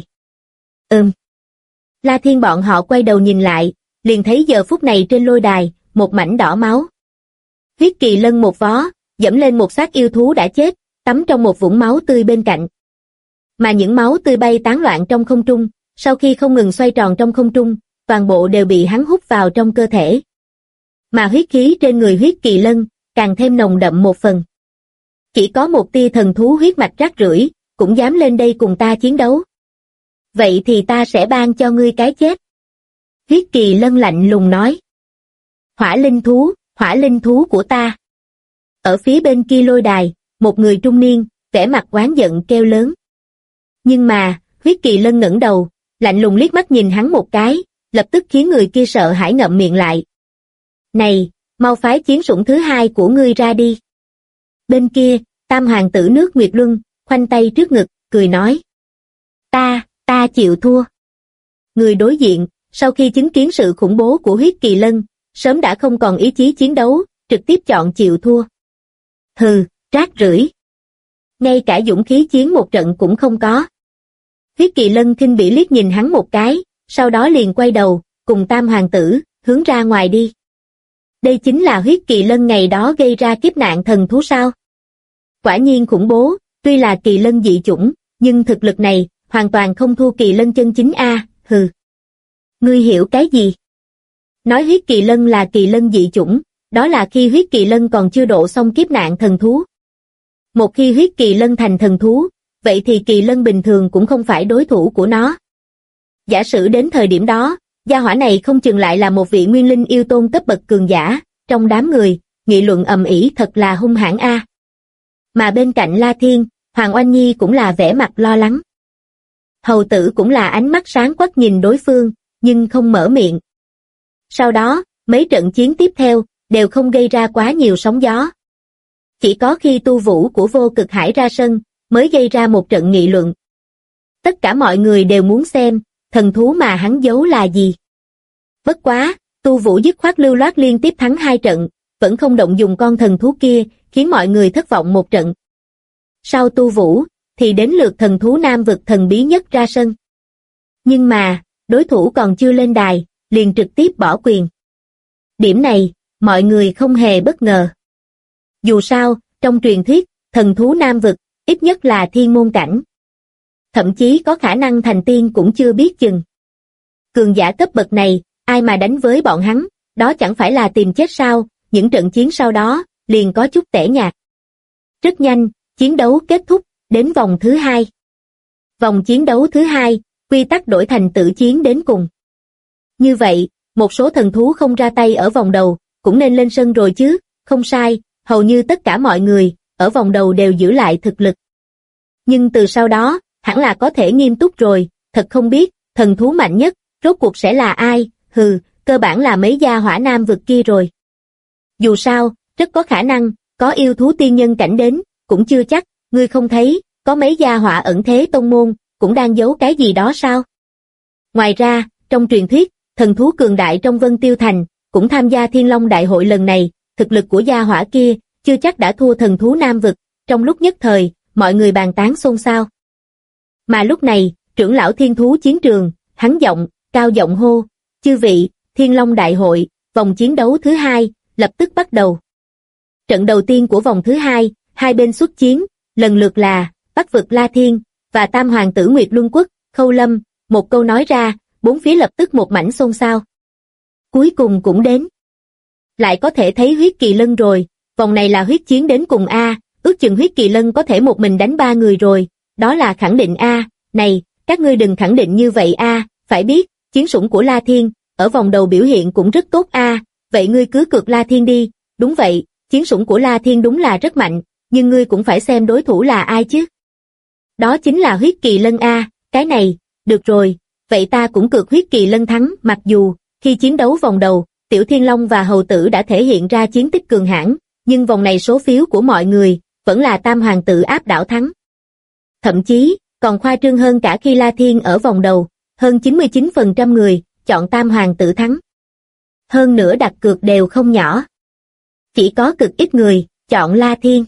La Thiên bọn họ quay đầu nhìn lại, liền thấy giờ phút này trên lôi đài, một mảnh đỏ máu. Huyết kỳ lân một vó, dẫm lên một xác yêu thú đã chết, tắm trong một vũng máu tươi bên cạnh. Mà những máu tươi bay tán loạn trong không trung, sau khi không ngừng xoay tròn trong không trung, toàn bộ đều bị hắn hút vào trong cơ thể. Mà huyết khí trên người huyết kỳ lân, càng thêm nồng đậm một phần. Chỉ có một tia thần thú huyết mạch rác rưởi, cũng dám lên đây cùng ta chiến đấu. Vậy thì ta sẽ ban cho ngươi cái chết. Huyết kỳ lân lạnh lùng nói. Hỏa linh thú của ta. Ở phía bên kia lôi đài, một người trung niên, vẻ mặt oán giận kêu lớn. Nhưng mà, huyết kỳ lân ngẩng đầu, lạnh lùng liếc mắt nhìn hắn một cái, lập tức khiến người kia sợ hãi ngậm miệng lại. Này, mau phái chiến sủng thứ hai của ngươi ra đi. Bên kia, tam hoàng tử nước Nguyệt Luân, khoanh tay trước ngực, cười nói. Ta chịu thua. Người đối diện, sau khi chứng kiến sự khủng bố của huyết kỳ lân, sớm đã không còn ý chí chiến đấu, trực tiếp chọn chịu thua. Hừ, rác rưởi. Ngay cả dũng khí chiến một trận cũng không có. Huyết kỳ lân khinh bỉ liếc nhìn hắn một cái, sau đó liền quay đầu, cùng tam hoàng tử, hướng ra ngoài đi. Đây chính là huyết kỳ lân ngày đó gây ra kiếp nạn thần thú sao? Quả nhiên khủng bố, tuy là kỳ lân dị chủng, nhưng thực lực này, hoàn toàn không thua kỳ lân chân chính a. Hừ. Ngươi hiểu cái gì? Nói huyết kỳ lân là kỳ lân dị chủng, đó là khi huyết kỳ lân còn chưa độ xong kiếp nạn thần thú. Một khi huyết kỳ lân thành thần thú, vậy thì kỳ lân bình thường cũng không phải đối thủ của nó. Giả sử đến thời điểm đó, gia hỏa này không chừng lại là một vị nguyên linh yêu tôn cấp bậc cường giả, trong đám người, nghị luận ầm ĩ thật là hung hãn a. Mà bên cạnh La Thiên, Hoàng Oanh Nhi cũng là vẻ mặt lo lắng. Hầu tử cũng là ánh mắt sáng quắc nhìn đối phương, nhưng không mở miệng. Sau đó, mấy trận chiến tiếp theo, đều không gây ra quá nhiều sóng gió. Chỉ có khi tu vũ của Vô Cực Hải ra sân, mới gây ra một trận nghị luận. Tất cả mọi người đều muốn xem, thần thú mà hắn giấu là gì. Bất quá, tu vũ dứt khoát lưu loát liên tiếp thắng 2 trận, vẫn không động dùng con thần thú kia, khiến mọi người thất vọng một trận. Sau tu vũ, thì đến lượt thần thú nam vực thần bí nhất ra sân. Nhưng mà, đối thủ còn chưa lên đài, liền trực tiếp bỏ quyền. Điểm này, mọi người không hề bất ngờ. Dù sao, trong truyền thuyết, thần thú nam vực, ít nhất là thiên môn cảnh. Thậm chí có khả năng thành tiên cũng chưa biết chừng. Cường giả cấp bậc này, ai mà đánh với bọn hắn, đó chẳng phải là tìm chết sao, những trận chiến sau đó, liền có chút tẻ nhạt. Rất nhanh, chiến đấu kết thúc, đến vòng thứ 2. Vòng chiến đấu thứ 2, quy tắc đổi thành tử chiến đến cùng. Như vậy, một số thần thú không ra tay ở vòng đầu, cũng nên lên sân rồi chứ, không sai, hầu như tất cả mọi người, ở vòng đầu đều giữ lại thực lực. Nhưng từ sau đó, hẳn là có thể nghiêm túc rồi, thật không biết, thần thú mạnh nhất, rốt cuộc sẽ là ai, cơ bản là mấy gia hỏa nam vực kia rồi. Dù sao, rất có khả năng, có yêu thú tiên nhân cảnh đến, cũng chưa chắc, ngươi không thấy, có mấy gia hỏa ẩn thế tông môn, cũng đang giấu cái gì đó sao? Ngoài ra, trong truyền thuyết, thần thú cường đại trong Vân Tiêu Thành, cũng tham gia Thiên Long Đại hội lần này, thực lực của gia hỏa kia, chưa chắc đã thua thần thú nam vực, trong lúc nhất thời, mọi người bàn tán xôn xao. Mà lúc này, trưởng lão thiên thú chiến trường, hắn cao giọng hô, chư vị, Thiên Long Đại hội, vòng chiến đấu thứ 2, lập tức bắt đầu. Trận đầu tiên của vòng thứ 2, hai bên xuất chiến, lần lượt là, Bắc vực La Thiên, và Tam Hoàng tử Nguyệt Luân Quốc, Khâu Lâm, một câu nói ra, bốn phía lập tức một mảnh xôn xao. Cuối cùng cũng đến. Lại có thể thấy huyết kỳ lân rồi, vòng này là huyết chiến đến cùng a, ước chừng huyết kỳ lân có thể một mình đánh 3 người rồi, đó là khẳng định a, này, các ngươi đừng khẳng định như vậy a, phải biết, chiến sủng của La Thiên, ở vòng đầu biểu hiện cũng rất tốt a, vậy ngươi cứ cược La Thiên đi, đúng vậy, chiến sủng của La Thiên đúng là rất mạnh, nhưng ngươi cũng phải xem đối thủ là ai chứ. Đó chính là huyết kỳ lân a, cái này, được rồi, vậy ta cũng cược huyết kỳ lân thắng, mặc dù, khi chiến đấu vòng đầu, Tiểu Thiên Long và Hầu Tử đã thể hiện ra chiến tích cường hãn, nhưng vòng này số phiếu của mọi người, vẫn là Tam Hoàng tử áp đảo thắng. Thậm chí, còn khoa trương hơn cả khi La Thiên ở vòng đầu, hơn 99% người, chọn Tam Hoàng tử thắng. Hơn nữa đặt cược đều không nhỏ. Chỉ có cực ít người, chọn La Thiên.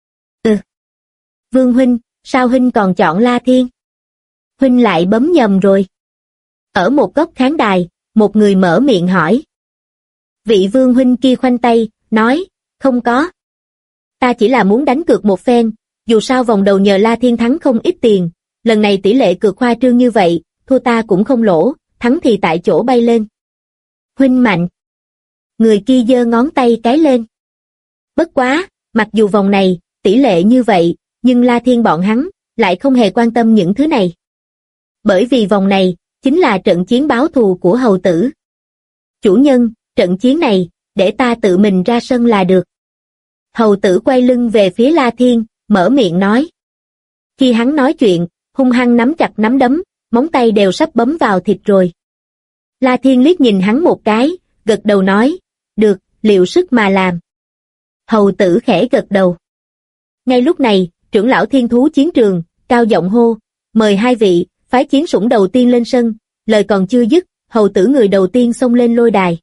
Vương huynh, sao huynh còn chọn La Thiên? Huynh lại bấm nhầm rồi. Ở một góc khán đài, một người mở miệng hỏi. Vị vương huynh kia khoanh tay, nói, không có. Ta chỉ là muốn đánh cược một phen, dù sao vòng đầu nhờ La Thiên thắng không ít tiền, lần này tỷ lệ cược khoa trương như vậy, thua ta cũng không lỗ, thắng thì tại chỗ bay lên. Huynh mạnh. Người kia giơ ngón tay cái lên. Bất quá, mặc dù vòng này, tỷ lệ như vậy, nhưng La Thiên bọn hắn, lại không hề quan tâm những thứ này. Bởi vì vòng này, chính là trận chiến báo thù của Hầu Tử. Chủ nhân, trận chiến này, để ta tự mình ra sân là được. Hầu Tử quay lưng về phía La Thiên, mở miệng nói. Khi hắn nói chuyện, hung hăng nắm chặt nắm đấm, móng tay đều sắp bấm vào thịt rồi. La Thiên liếc nhìn hắn một cái, gật đầu nói, được, liệu sức mà làm. Hầu Tử khẽ gật đầu. Ngay lúc này, trưởng lão thiên thú chiến trường, cao giọng hô, mời hai vị, phái chiến sủng đầu tiên lên sân, lời còn chưa dứt, Hầu Tử người đầu tiên xông lên lôi đài.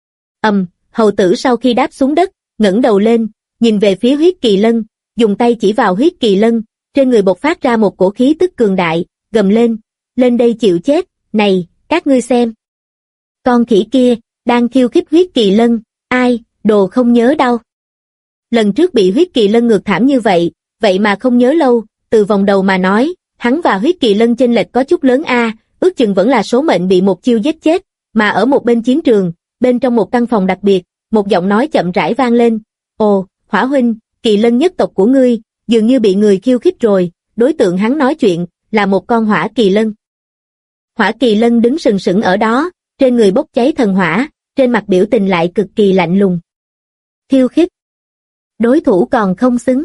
Hầu Tử sau khi đáp xuống đất, ngẩng đầu lên, nhìn về phía huyết kỳ lân, dùng tay chỉ vào huyết kỳ lân, trên người bộc phát ra một cổ khí tức cường đại, gầm lên đây chịu chết, này, các ngươi xem. Con khỉ kia, đang khiêu khích huyết kỳ lân, ai, đồ không nhớ đâu. Lần trước bị huyết kỳ lân ngược thảm như vậy, vậy mà không nhớ lâu, từ vòng đầu mà nói, hắn và huyết kỳ lân chênh lệch có chút lớn a, ước chừng vẫn là số mệnh bị một chiêu giết chết, mà ở một bên chiến trường, bên trong một căn phòng đặc biệt, một giọng nói chậm rãi vang lên, ồ, Hỏa huynh, kỳ lân nhất tộc của ngươi, dường như bị người khiêu khích rồi, đối tượng hắn nói chuyện, là một con hỏa kỳ lân. Hỏa kỳ lân đứng sừng sững ở đó, trên người bốc cháy thần hỏa, trên mặt biểu tình lại cực kỳ lạnh lùng. Khiêu khích. Đối thủ còn không xứng.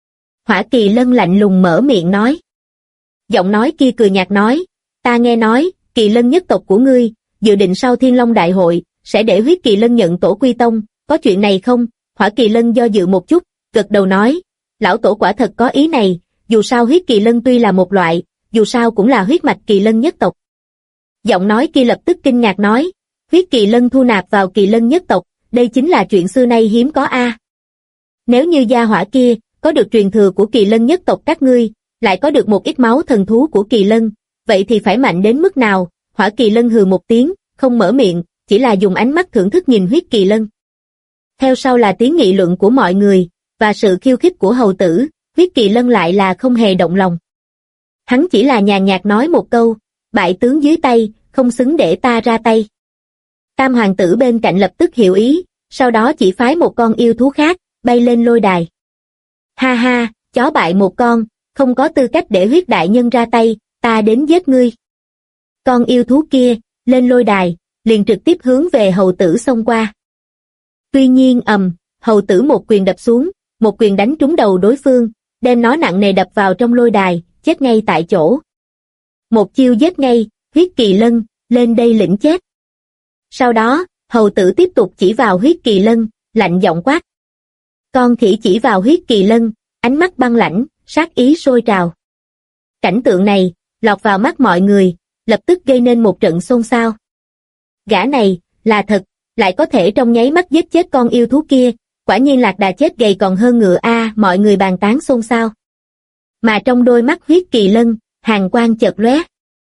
Hỏa Kỳ Lân lạnh lùng mở miệng nói. Giọng nói kia cười nhạt nói, ta nghe nói, Kỳ Lân nhất tộc của ngươi, dự định sau Thiên Long Đại hội, sẽ để huyết Kỳ Lân nhận tổ quy tông, có chuyện này không? Hỏa Kỳ Lân do dự một chút, gật đầu nói, lão tổ quả thật có ý này, dù sao huyết Kỳ Lân tuy là một loại, dù sao cũng là huyết mạch Kỳ Lân nhất tộc. Giọng nói kia lập tức kinh ngạc nói, huyết Kỳ Lân thu nạp vào Kỳ Lân nhất tộc, đây chính là chuyện xưa nay hiếm có a. Nếu như gia hỏa kia, có được truyền thừa của Kỳ Lân nhất tộc các ngươi, lại có được một ít máu thần thú của Kỳ Lân, vậy thì phải mạnh đến mức nào? Hỏa Kỳ Lân hừ một tiếng, không mở miệng, chỉ là dùng ánh mắt thưởng thức nhìn huyết Kỳ Lân. Theo sau là tiếng nghị luận của mọi người, và sự khiêu khích của hầu tử, huyết Kỳ Lân lại là không hề động lòng. Hắn chỉ là nhàn nhạt nói một câu, bại tướng dưới tay, không xứng để ta ra tay. Tam hoàng tử bên cạnh lập tức hiểu ý, sau đó chỉ phái một con yêu thú khác, bay lên lôi đài. Ha ha, chó bại một con, không có tư cách để huyết đại nhân ra tay, ta đến giết ngươi. Con yêu thú kia, lên lôi đài, liền trực tiếp hướng về hầu tử xông qua. Tuy nhiên hầu tử một quyền đập xuống, một quyền đánh trúng đầu đối phương, đem nó nặng nề đập vào trong lôi đài, chết ngay tại chỗ. Một chiêu giết ngay, huyết Kỳ Lân, lên đây lĩnh chết. Sau đó, hầu tử tiếp tục chỉ vào huyết Kỳ Lân, lạnh giọng quát. Con khỉ chỉ vào huyết Kỳ Lân, ánh mắt băng lãnh, sát ý sôi trào. Cảnh tượng này, lọt vào mắt mọi người, lập tức gây nên một trận xôn xao. Gã này, là thật, lại có thể trong nháy mắt giết chết con yêu thú kia, quả nhiên lạc đà chết gầy còn hơn ngựa a, mọi người bàn tán xôn xao. Mà trong đôi mắt huyết Kỳ Lân, hàn quang chợt lóe.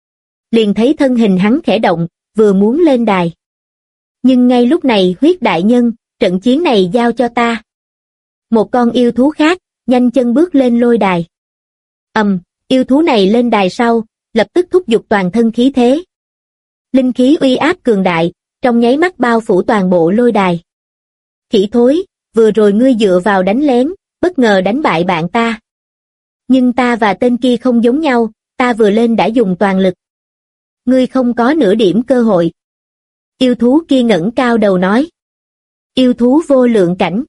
Liền thấy thân hình hắn khẽ động, vừa muốn lên đài. Nhưng ngay lúc này huyết đại nhân, trận chiến này giao cho ta. Một con yêu thú khác, nhanh chân bước lên lôi đài. Yêu thú này lên đài sau, lập tức thúc giục toàn thân khí thế. Linh khí uy áp cường đại, trong nháy mắt bao phủ toàn bộ lôi đài. Khỉ thối, vừa rồi ngươi dựa vào đánh lén, bất ngờ đánh bại bạn ta. Nhưng ta và tên kia không giống nhau, ta vừa lên đã dùng toàn lực. Ngươi không có nửa điểm cơ hội. Yêu thú kia ngẩng cao đầu nói. Yêu thú vô lượng cảnh.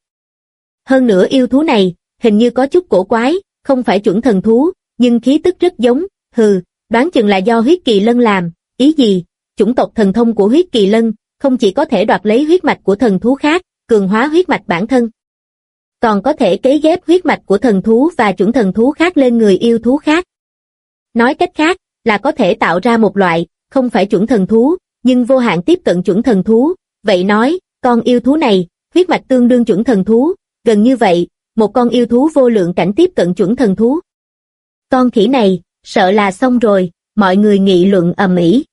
Hơn nữa yêu thú này, hình như có chút cổ quái, không phải chuẩn thần thú, nhưng khí tức rất giống, đoán chừng là do huyết Kỳ Lân làm, ý gì? Chủng tộc thần thông của huyết Kỳ Lân, không chỉ có thể đoạt lấy huyết mạch của thần thú khác, cường hóa huyết mạch bản thân, còn có thể cấy ghép huyết mạch của thần thú và chuẩn thần thú khác lên người yêu thú khác. Nói cách khác, là có thể tạo ra một loại, không phải chuẩn thần thú, nhưng vô hạn tiếp cận chuẩn thần thú, vậy nói, con yêu thú này, huyết mạch tương đương chuẩn thần thú, gần như vậy, một con yêu thú vô lượng cảnh tiếp cận chuẩn thần thú. Con khỉ này, sợ là xong rồi, mọi người nghị luận ầm ĩ.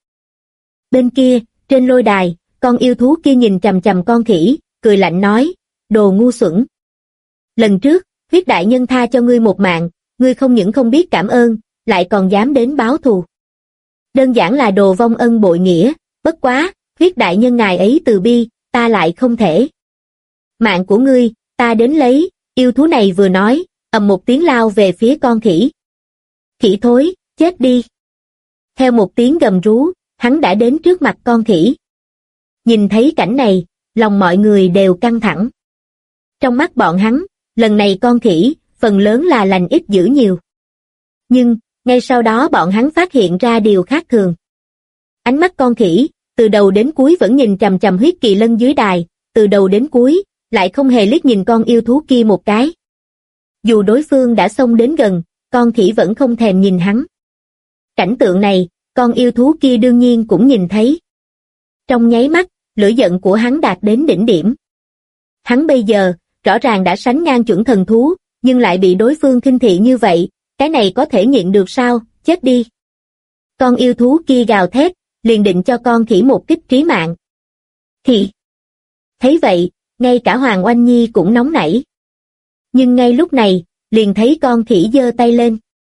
Bên kia, trên lôi đài, con yêu thú kia nhìn chằm chằm con khỉ, cười lạnh nói, đồ ngu xuẩn. Lần trước, huyết đại nhân tha cho ngươi một mạng, ngươi không những không biết cảm ơn, lại còn dám đến báo thù. Đơn giản là đồ vong ân bội nghĩa, bất quá, huyết đại nhân ngài ấy từ bi, ta lại không thể. Mạng của ngươi, ta đến lấy, yêu thú này vừa nói, một tiếng lao về phía con khỉ. Khỉ thối, chết đi. Theo một tiếng gầm rú, hắn đã đến trước mặt con khỉ. Nhìn thấy cảnh này, lòng mọi người đều căng thẳng. Trong mắt bọn hắn, lần này con khỉ, phần lớn là lành ít dữ nhiều. Nhưng, ngay sau đó bọn hắn phát hiện ra điều khác thường. Ánh mắt con khỉ, từ đầu đến cuối vẫn nhìn chằm chằm huyết Kỳ Lân dưới đài, từ đầu đến cuối, lại không hề liếc nhìn con yêu thú kia một cái. Dù đối phương đã xông đến gần, con khỉ vẫn không thèm nhìn hắn. Cảnh tượng này, con yêu thú kia đương nhiên cũng nhìn thấy. Trong nháy mắt, lửa giận của hắn đạt đến đỉnh điểm. Hắn bây giờ, rõ ràng đã sánh ngang chuẩn thần thú, nhưng lại bị đối phương khinh thị như vậy, cái này có thể nhịn được sao, chết đi. Con yêu thú kia gào thét, liền định cho con khỉ một kích trí mạng. Thì, thấy vậy, ngay cả Hoàng Oanh Nhi cũng nóng nảy. Nhưng ngay lúc này, liền thấy con khỉ giơ tay lên.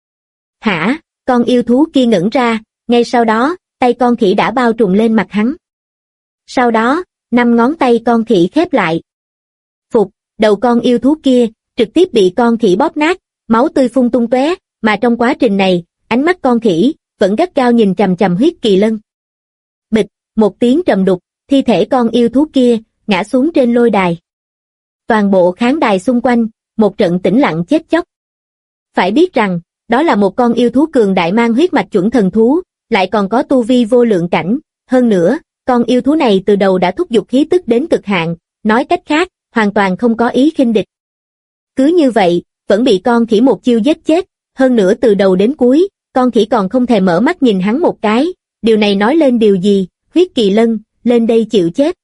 Hả, con yêu thú kia ngẩn ra, ngay sau đó, tay con khỉ đã bao trùm lên mặt hắn. Sau đó, 5 ngón tay con khỉ khép lại. Phục, đầu con yêu thú kia, trực tiếp bị con khỉ bóp nát, máu tươi phun tung tóe, mà trong quá trình này, ánh mắt con khỉ, vẫn gắt gao nhìn chằm chằm huyết Kỳ Lân. Bịch, một tiếng trầm đục, thi thể con yêu thú kia ngã xuống trên lôi đài. Toàn bộ khán đài xung quanh, một trận tĩnh lặng chết chóc. Phải biết rằng, đó là một con yêu thú cường đại mang huyết mạch chuẩn thần thú, lại còn có tu vi vô lượng cảnh, hơn nữa, con yêu thú này từ đầu đã thúc giục khí tức đến cực hạn, nói cách khác, hoàn toàn không có ý khinh địch. Cứ như vậy, vẫn bị con khỉ một chiêu giết chết, hơn nữa từ đầu đến cuối, con khỉ còn không thèm mở mắt nhìn hắn một cái, điều này nói lên điều gì, huyết kỳ lân, lên đây chịu chết.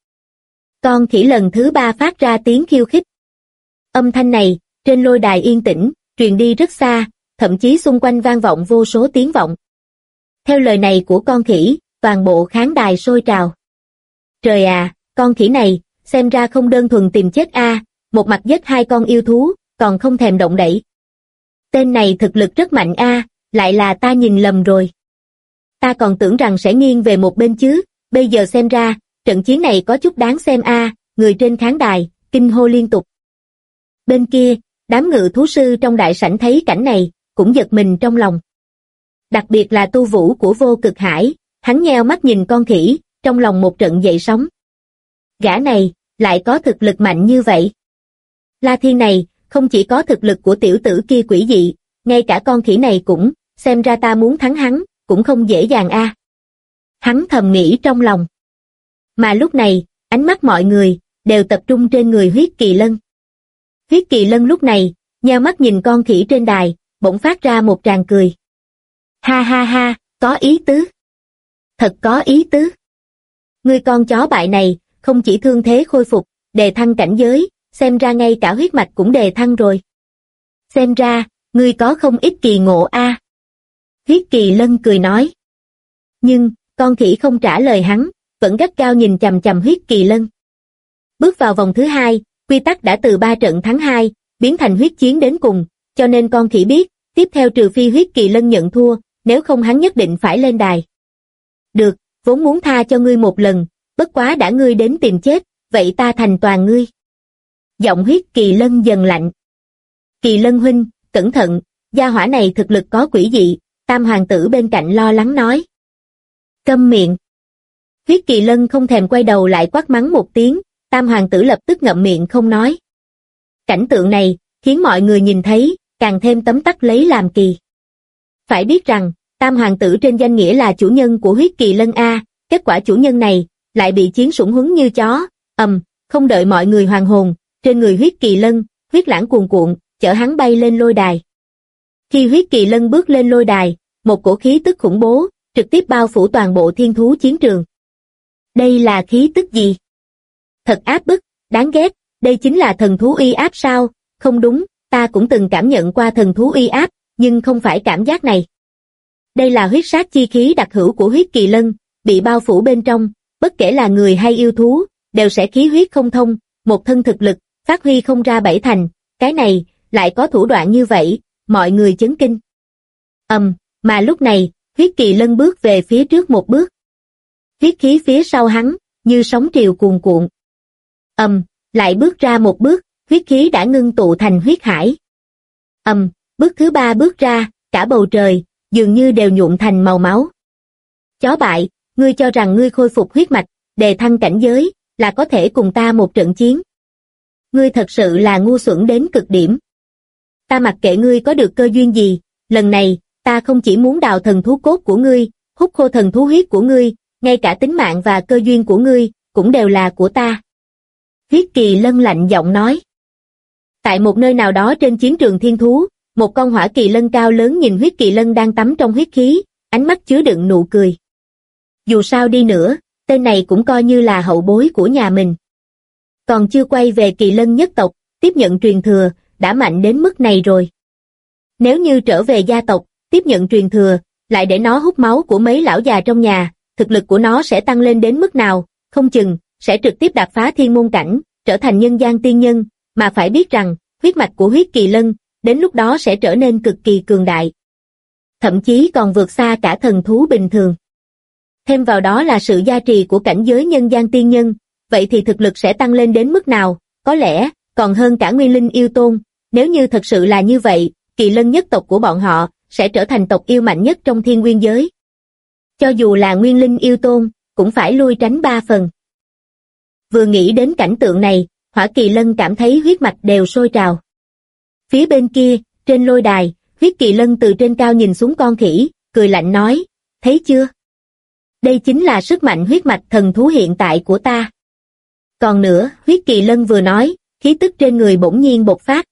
Con khỉ lần thứ 3 phát ra tiếng khiêu khích. Âm thanh này, trên lôi đài yên tĩnh, truyền đi rất xa, thậm chí xung quanh vang vọng vô số tiếng vọng. Theo lời này của con khỉ, toàn bộ khán đài sôi trào. Trời à, con khỉ này, xem ra không đơn thuần tìm chết a, một mặt giết 2 con yêu thú, còn không thèm động đậy. Tên này thực lực rất mạnh a, lại là ta nhìn lầm rồi. Ta còn tưởng rằng sẽ nghiêng về một bên chứ, bây giờ xem ra, trận chiến này có chút đáng xem a, người trên khán đài, kinh hô liên tục. Bên kia, đám ngự thú sư trong đại sảnh thấy cảnh này, cũng giật mình trong lòng. Đặc biệt là tu vũ của Vô Cực Hải, hắn nheo mắt nhìn con khỉ, trong lòng một trận dậy sóng. Gã này, lại có thực lực mạnh như vậy. La Thiên này, không chỉ có thực lực của tiểu tử kia quỷ dị, ngay cả con khỉ này cũng, xem ra ta muốn thắng hắn, cũng không dễ dàng a. Hắn thầm nghĩ trong lòng. Mà lúc này, ánh mắt mọi người, đều tập trung trên người huyết kỳ lân. Huyết kỳ lân lúc này, nheo mắt nhìn con khỉ trên đài, bỗng phát ra một tràng cười. Ha ha ha, có ý tứ. Thật có ý tứ. Ngươi con chó bại này, không chỉ thương thế khôi phục, đề thăng cảnh giới, xem ra ngay cả huyết mạch cũng đề thăng rồi. Xem ra, ngươi có không ít kỳ ngộ a. Huyết kỳ lân cười nói. Nhưng, con khỉ không trả lời hắn, vẫn gắt gao nhìn chằm chằm huyết kỳ lân. Bước vào vòng thứ 2, quy tắc đã từ 3 trận thắng 2, biến thành huyết chiến đến cùng, cho nên con khỉ biết, tiếp theo trừ phi huyết kỳ lân nhận thua, nếu không hắn nhất định phải lên đài. Được, vốn muốn tha cho ngươi một lần, bất quá đã ngươi đến tìm chết, vậy ta thành toàn ngươi. Giọng huyết kỳ lân dần lạnh. Kỳ lân huynh, cẩn thận, gia hỏa này thực lực có quỷ dị, tam hoàng tử bên cạnh lo lắng nói. Câm miệng. Huyết kỳ lân không thèm quay đầu lại quát mắng một tiếng, tam hoàng tử lập tức ngậm miệng không nói. Cảnh tượng này, khiến mọi người nhìn thấy, càng thêm tấm tắc lấy làm kỳ. Phải biết rằng, tam hoàng tử trên danh nghĩa là chủ nhân của huyết kỳ lân A, kết quả chủ nhân này, lại bị chiến sủng huấn như chó, không đợi mọi người hoàn hồn, trên người huyết kỳ lân, huyết lãng cuồn cuộn, chở hắn bay lên lôi đài. Khi huyết kỳ lân bước lên lôi đài, một cổ khí tức khủng bố, trực tiếp bao phủ toàn bộ thiên thú chiến trường. Đây là khí tức gì? Thật áp bức, đáng ghét, đây chính là thần thú uy áp sao? Không đúng, ta cũng từng cảm nhận qua thần thú uy áp, nhưng không phải cảm giác này. Đây là huyết sát chi khí đặc hữu của huyết kỳ lân, bị bao phủ bên trong, bất kể là người hay yêu thú, đều sẽ khí huyết không thông, một thân thực lực, phát huy không ra 7 thành, cái này, lại có thủ đoạn như vậy, mọi người chấn kinh. Mà lúc này, huyết kỳ lân bước về phía trước một bước. Huyết khí phía sau hắn, như sóng triều cuồn cuộn. Lại bước ra một bước, huyết khí đã ngưng tụ thành huyết hải. Bước thứ 3 bước ra, cả bầu trời, dường như đều nhuộm thành màu máu. Chó bại, ngươi cho rằng ngươi khôi phục huyết mạch, đề thăng cảnh giới, là có thể cùng ta một trận chiến. Ngươi thật sự là ngu xuẩn đến cực điểm. Ta mặc kệ ngươi có được cơ duyên gì, lần này, ta không chỉ muốn đào thần thú cốt của ngươi, hút khô thần thú huyết của ngươi, ngay cả tính mạng và cơ duyên của ngươi, cũng đều là của ta. Huyết kỳ lân lạnh giọng nói. Tại một nơi nào đó trên chiến trường thiên thú, một con hỏa kỳ lân cao lớn nhìn huyết kỳ lân đang tắm trong huyết khí, ánh mắt chứa đựng nụ cười. Dù sao đi nữa, tên này cũng coi như là hậu bối của nhà mình. Còn chưa quay về kỳ lân nhất tộc, tiếp nhận truyền thừa, đã mạnh đến mức này rồi. Nếu như trở về gia tộc, tiếp nhận truyền thừa, lại để nó hút máu của mấy lão già trong nhà, thực lực của nó sẽ tăng lên đến mức nào, không chừng, sẽ trực tiếp đạp phá thiên môn cảnh, trở thành nhân gian tiên nhân, mà phải biết rằng, huyết mạch của huyết kỳ lân, đến lúc đó sẽ trở nên cực kỳ cường đại. Thậm chí còn vượt xa cả thần thú bình thường. Thêm vào đó là sự gia trì của cảnh giới nhân gian tiên nhân, vậy thì thực lực sẽ tăng lên đến mức nào, có lẽ, còn hơn cả nguyên linh yêu tôn, nếu như thật sự là như vậy, kỳ lân nhất tộc của bọn họ, sẽ trở thành tộc yêu mạnh nhất trong thiên nguyên giới. Cho dù là nguyên linh yêu tôn, cũng phải lui tránh 3 phần. Vừa nghĩ đến cảnh tượng này, Hỏa Kỳ Lân cảm thấy huyết mạch đều sôi trào. Phía bên kia, trên lôi đài, Huyết Kỳ Lân từ trên cao nhìn xuống con khỉ, cười lạnh nói, thấy chưa? Đây chính là sức mạnh huyết mạch thần thú hiện tại của ta. Còn nữa, Huyết Kỳ Lân vừa nói, khí tức trên người bỗng nhiên bộc phát.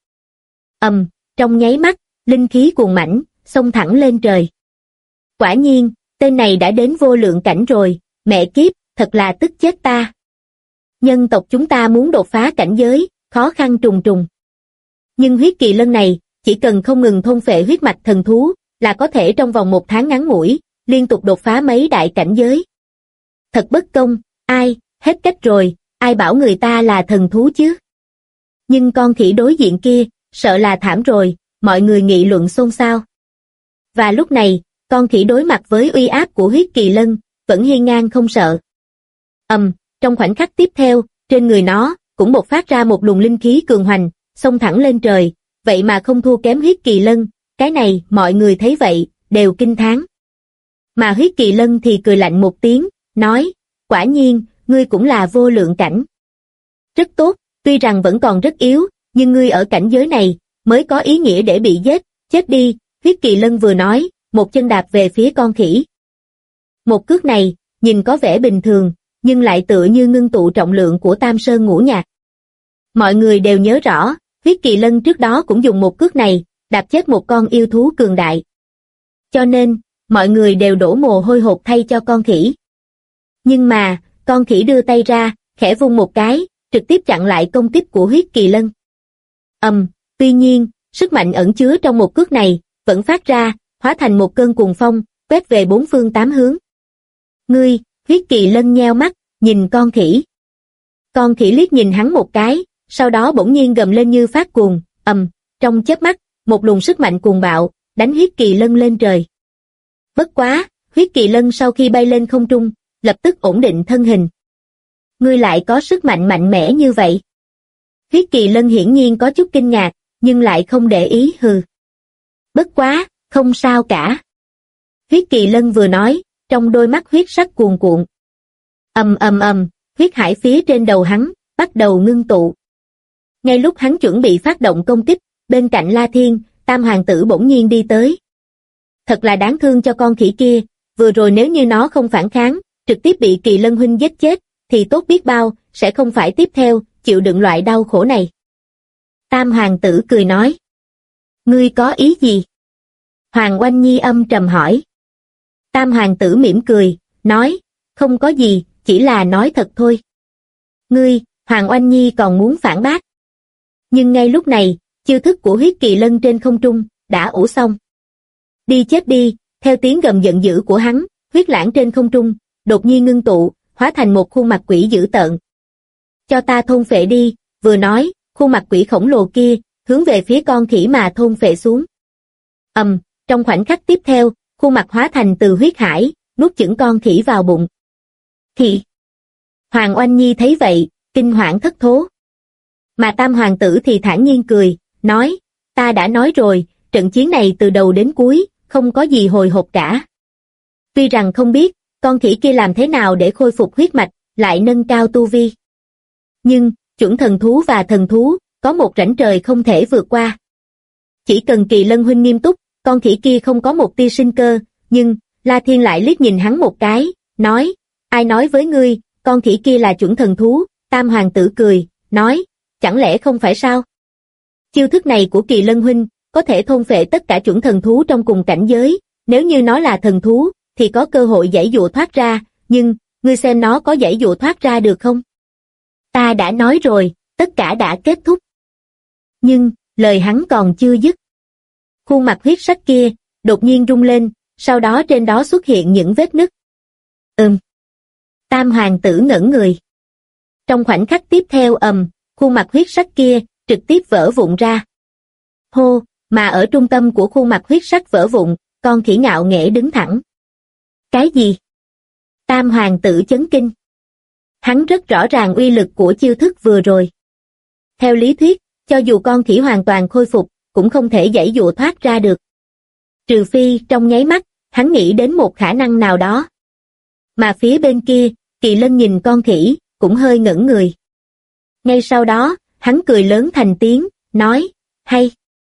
Trong nháy mắt, linh khí cuồn mãnh, xông thẳng lên trời. Quả nhiên, tên này đã đến vô lượng cảnh rồi, mẹ kiếp, thật là tức chết ta. Nhân tộc chúng ta muốn đột phá cảnh giới, khó khăn trùng trùng. Nhưng Huyết Kỳ Lân này, chỉ cần không ngừng thôn phệ huyết mạch thần thú, là có thể trong vòng 1 tháng ngắn ngủi, liên tục đột phá mấy đại cảnh giới. Thật bất công, hết cách rồi, ai bảo người ta là thần thú chứ? Nhưng con khỉ đối diện kia, sợ là thảm rồi, mọi người nghị luận xôn xao. Và lúc này, con khỉ đối mặt với uy áp của Huyết Kỳ Lân, vẫn hiên ngang không sợ. Trong khoảnh khắc tiếp theo, trên người nó, cũng bộc phát ra một luồng linh khí cường hoành, xông thẳng lên trời, vậy mà không thua kém Huyết Kỳ Lân, cái này, mọi người thấy vậy, đều kinh thán. Mà Huyết Kỳ Lân thì cười lạnh một tiếng, nói, quả nhiên, ngươi cũng là vô lượng cảnh. Rất tốt, tuy rằng vẫn còn rất yếu, nhưng ngươi ở cảnh giới này, mới có ý nghĩa để bị giết, chết đi, Huyết Kỳ Lân vừa nói, một chân đạp về phía con khỉ. Một cước này, nhìn có vẻ bình thường, nhưng lại tựa như ngưng tụ trọng lượng của Tam Sơn Ngũ Nhạc. Mọi người đều nhớ rõ, Huyết Kỳ Lân trước đó cũng dùng một cước này, đạp chết một con yêu thú cường đại. Cho nên, mọi người đều đổ mồ hôi hột thay cho con khỉ. Nhưng mà, con khỉ đưa tay ra, khẽ vung một cái, trực tiếp chặn lại công kích của Huyết Kỳ Lân. Tuy nhiên, sức mạnh ẩn chứa trong một cước này, vẫn phát ra, hóa thành một cơn cuồng phong, quét về 4 phương 8 hướng. Ngươi, Huyết Kỳ Lân nheo mắt, nhìn con khỉ. Con khỉ liếc nhìn hắn một cái, sau đó bỗng nhiên gầm lên như phát cuồng, trong chớp mắt, một luồng sức mạnh cuồng bạo, đánh Huyết Kỳ Lân lên trời. Bất quá, Huyết Kỳ Lân sau khi bay lên không trung, lập tức ổn định thân hình. Ngươi lại có sức mạnh mạnh mẽ như vậy. Huyết Kỳ Lân hiển nhiên có chút kinh ngạc, nhưng lại không để ý hừ. Bất quá, không sao cả. Huyết Kỳ Lân vừa nói, trong đôi mắt huyết sắc cuồn cuộn. Huyết hải phía trên đầu hắn, bắt đầu ngưng tụ. Ngay lúc hắn chuẩn bị phát động công kích, bên cạnh La Thiên, Tam Hoàng tử bỗng nhiên đi tới. Thật là đáng thương cho con khỉ kia, vừa rồi nếu như nó không phản kháng, trực tiếp bị Kỳ Lân huynh giết chết, thì tốt biết bao, sẽ không phải tiếp theo, chịu đựng loại đau khổ này. Tam Hoàng tử cười nói. Ngươi có ý gì? Hoàng Oanh Nhi âm trầm hỏi. Tam Hoàng tử mỉm cười, nói, không có gì, chỉ là nói thật thôi. Ngươi, Hoàng Oanh Nhi còn muốn phản bác. Nhưng ngay lúc này, chiêu thức của Huyết Kỳ Lân trên không trung, đã ủ xong. Đi chết đi, theo tiếng gầm giận dữ của hắn, huyết lãng trên không trung, đột nhiên ngưng tụ, hóa thành một khuôn mặt quỷ dữ tợn. Cho ta thôn phệ đi, vừa nói, khuôn mặt quỷ khổng lồ kia, hướng về phía con khỉ mà thôn phệ xuống. Trong khoảnh khắc tiếp theo, khuôn mặt hóa thành từ huyết hải, nuốt chửng con khỉ vào bụng. Thì, Hoàng Oanh Nhi thấy vậy, kinh hoảng thất thố. Mà Tam Hoàng tử thì thản nhiên cười, nói, ta đã nói rồi, trận chiến này từ đầu đến cuối, không có gì hồi hộp cả. Tuy rằng không biết, con khỉ kia làm thế nào để khôi phục huyết mạch, lại nâng cao tu vi. Nhưng, chuẩn thần thú và thần thú, có một rãnh trời không thể vượt qua. Chỉ cần Kỳ Lân huynh nghiêm túc, con khỉ kia không có một tia sinh cơ, nhưng, La Thiên lại liếc nhìn hắn một cái, nói, ai nói với ngươi, con khỉ kia là chuẩn thần thú, Tam Hoàng tử cười, nói, chẳng lẽ không phải sao? Chiêu thức này của Kỳ Lân huynh, có thể thôn phệ tất cả chuẩn thần thú trong cùng cảnh giới, nếu như nó là thần thú, thì có cơ hội giãy dụa thoát ra, nhưng, ngươi xem nó có giãy dụa thoát ra được không? Ta đã nói rồi, tất cả đã kết thúc. Nhưng, lời hắn còn chưa dứt. Khuôn mặt huyết sắc kia, đột nhiên rung lên, sau đó trên đó xuất hiện những vết nứt. Tam Hoàng tử ngẩn người. Trong khoảnh khắc tiếp theo khuôn mặt huyết sắc kia, trực tiếp vỡ vụn ra. Hô, mà ở trung tâm của khuôn mặt huyết sắc vỡ vụn, con khỉ ngạo nghễ đứng thẳng. Cái gì? Tam Hoàng tử chấn kinh. Hắn rất rõ ràng uy lực của chiêu thức vừa rồi. Theo lý thuyết, cho dù con khỉ hoàn toàn khôi phục, cũng không thể giãy dụa thoát ra được. Trừ phi, trong nháy mắt, hắn nghĩ đến một khả năng nào đó. Mà phía bên kia, Kỳ Lân nhìn con khỉ, cũng hơi ngẩn người. Ngay sau đó, hắn cười lớn thành tiếng, nói, hay.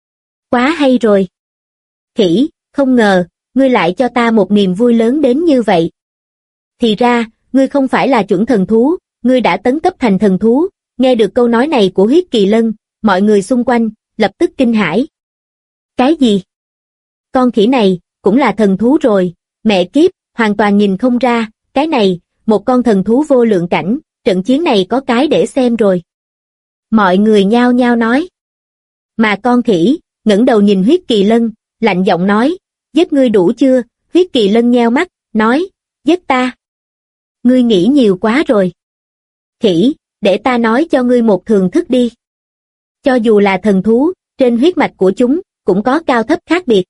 Quá hay rồi. Khỉ, không ngờ, ngươi lại cho ta một niềm vui lớn đến như vậy. Thì ra, ngươi không phải là chuẩn thần thú, ngươi đã tấn cấp thành thần thú. Nghe được câu nói này của huyết kỳ lân, mọi người xung quanh, lập tức kinh hãi. Cái gì? Con khỉ này, cũng là thần thú rồi, mẹ kiếp, hoàn toàn nhìn không ra, cái này, một con thần thú vô lượng cảnh, trận chiến này có cái để xem rồi. Mọi người nhao nhao nói. Mà con khỉ, ngẩng đầu nhìn huyết kỳ lân, lạnh giọng nói, giết ngươi đủ chưa? Huyết kỳ lân nheo mắt, nói, giết ta. Ngươi nghĩ nhiều quá rồi. Khỉ, để ta nói cho ngươi một thường thức đi. Cho dù là thần thú, trên huyết mạch của chúng, cũng có cao thấp khác biệt.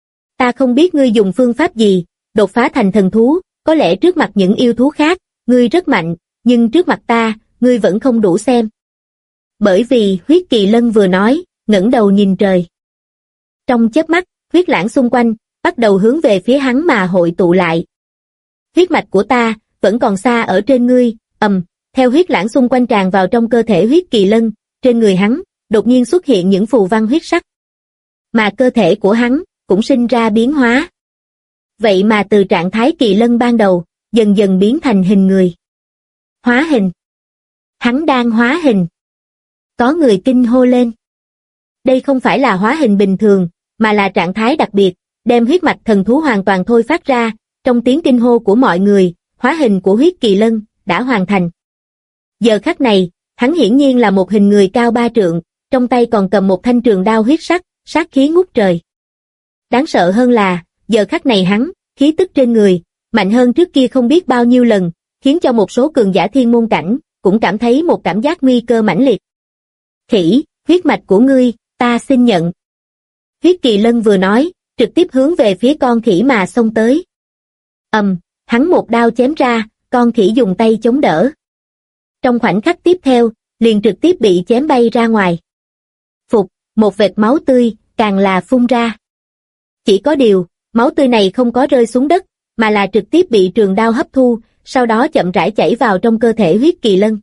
Ta không biết ngươi dùng phương pháp gì, đột phá thành thần thú, có lẽ trước mặt những yêu thú khác, ngươi rất mạnh, nhưng trước mặt ta, ngươi vẫn không đủ xem. Bởi vì huyết kỳ lân vừa nói, ngẩng đầu nhìn trời. Trong chớp mắt, huyết lãng xung quanh, bắt đầu hướng về phía hắn mà hội tụ lại. Huyết mạch của ta, vẫn còn xa ở trên ngươi, theo huyết lãng xung quanh tràn vào trong cơ thể huyết kỳ lân, trên người hắn, đột nhiên xuất hiện những phù văn huyết sắc. Mà cơ thể của hắn, cũng sinh ra biến hóa. Vậy mà từ trạng thái kỳ lân ban đầu, dần dần biến thành hình người. Hóa hình. Hắn đang hóa hình. Có người kinh hô lên. Đây không phải là hóa hình bình thường, mà là trạng thái đặc biệt, đem huyết mạch thần thú hoàn toàn thôi phát ra, trong tiếng kinh hô của mọi người, hóa hình của huyết kỳ lân, đã hoàn thành. Giờ khắc này, hắn hiển nhiên là một hình người cao 3 trượng, trong tay còn cầm một thanh trường đao huyết sắc, sát khí ngút trời. Đáng sợ hơn là, giờ khắc này hắn, khí tức trên người, mạnh hơn trước kia không biết bao nhiêu lần, khiến cho một số cường giả thiên môn cảnh, cũng cảm thấy một cảm giác nguy cơ mãnh liệt. Khỉ, huyết mạch của ngươi, ta xin nhận. Huyết kỳ lân vừa nói, trực tiếp hướng về phía con khỉ mà xông tới. Hắn một đao chém ra, con khỉ dùng tay chống đỡ. Trong khoảnh khắc tiếp theo, liền trực tiếp bị chém bay ra ngoài. Phục, một vệt máu tươi, càng là phun ra. Chỉ có điều, máu tươi này không có rơi xuống đất, mà là trực tiếp bị trường đao hấp thu, sau đó chậm rãi chảy vào trong cơ thể huyết kỳ lân.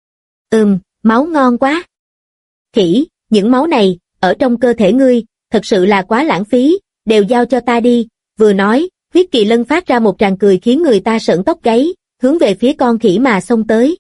Máu ngon quá. Khỉ, những máu này, ở trong cơ thể ngươi, thật sự là quá lãng phí, đều giao cho ta đi. Vừa nói, huyết kỳ lân phát ra một tràng cười khiến người ta sởn tóc gáy, hướng về phía con khỉ mà xông tới.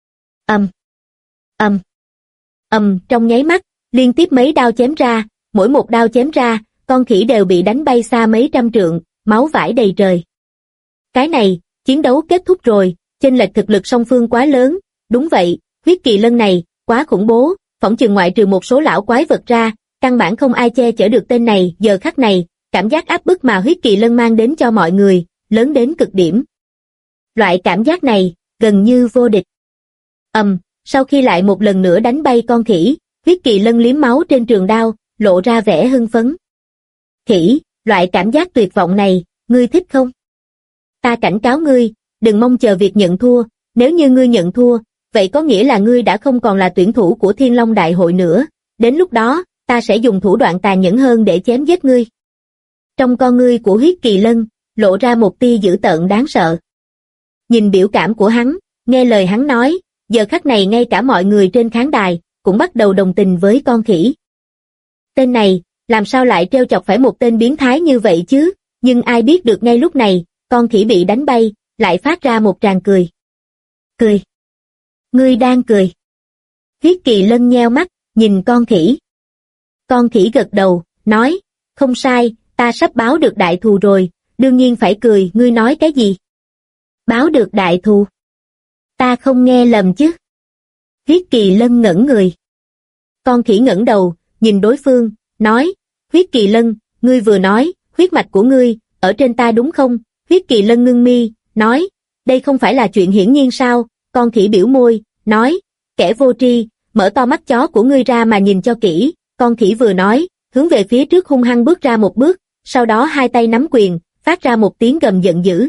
Trong nháy mắt, liên tiếp mấy đao chém ra, mỗi một đao chém ra, con khỉ đều bị đánh bay xa mấy trăm trượng, máu vãi đầy trời. Cái này, chiến đấu kết thúc rồi, chênh lệch thực lực song phương quá lớn, đúng vậy, huyết kỳ lân này, quá khủng bố, phỏng chừng ngoại trừ một số lão quái vật ra, căn bản không ai che chở được tên này. Giờ khắc này, cảm giác áp bức mà huyết kỳ lân mang đến cho mọi người, lớn đến cực điểm. Loại cảm giác này, gần như vô địch. Sau khi lại một lần nữa đánh bay con khỉ, huyết kỳ lân liếm máu trên trường đao, lộ ra vẻ hưng phấn. Khỉ, loại cảm giác tuyệt vọng này, ngươi thích không? Ta cảnh cáo ngươi, đừng mong chờ việc nhận thua, nếu như ngươi nhận thua, vậy có nghĩa là ngươi đã không còn là tuyển thủ của Thiên Long Đại hội nữa, đến lúc đó, ta sẽ dùng thủ đoạn tàn nhẫn hơn để chém giết ngươi. Trong con ngươi của huyết kỳ lân, lộ ra một tia dữ tợn đáng sợ. Nhìn biểu cảm của hắn, nghe lời hắn nói, giờ khắc này ngay cả mọi người trên khán đài, cũng bắt đầu đồng tình với con khỉ. Tên này, làm sao lại trêu chọc phải một tên biến thái như vậy chứ, nhưng ai biết được ngay lúc này, con khỉ bị đánh bay, lại phát ra một tràng cười. Cười? Ngươi đang cười? Huyết kỳ lân nheo mắt, nhìn con khỉ. Con khỉ gật đầu, nói, không sai, ta sắp báo được đại thù rồi, đương nhiên phải cười. Ngươi nói cái gì? Báo được đại thù? Ta không nghe lầm chứ? Huyết kỳ lân ngẩn người. Con khỉ ngẩng đầu, nhìn đối phương, nói, huyết kỳ lân, ngươi vừa nói, huyết mạch của ngươi, ở trên ta đúng không? Huyết kỳ lân ngưng mi, nói, đây không phải là chuyện hiển nhiên sao? Con khỉ biểu môi, nói, kẻ vô tri, mở to mắt chó của ngươi ra mà nhìn cho kỹ. Con khỉ vừa nói, hướng về phía trước hung hăng bước ra một bước, sau đó hai tay nắm quyền, phát ra một tiếng gầm giận dữ.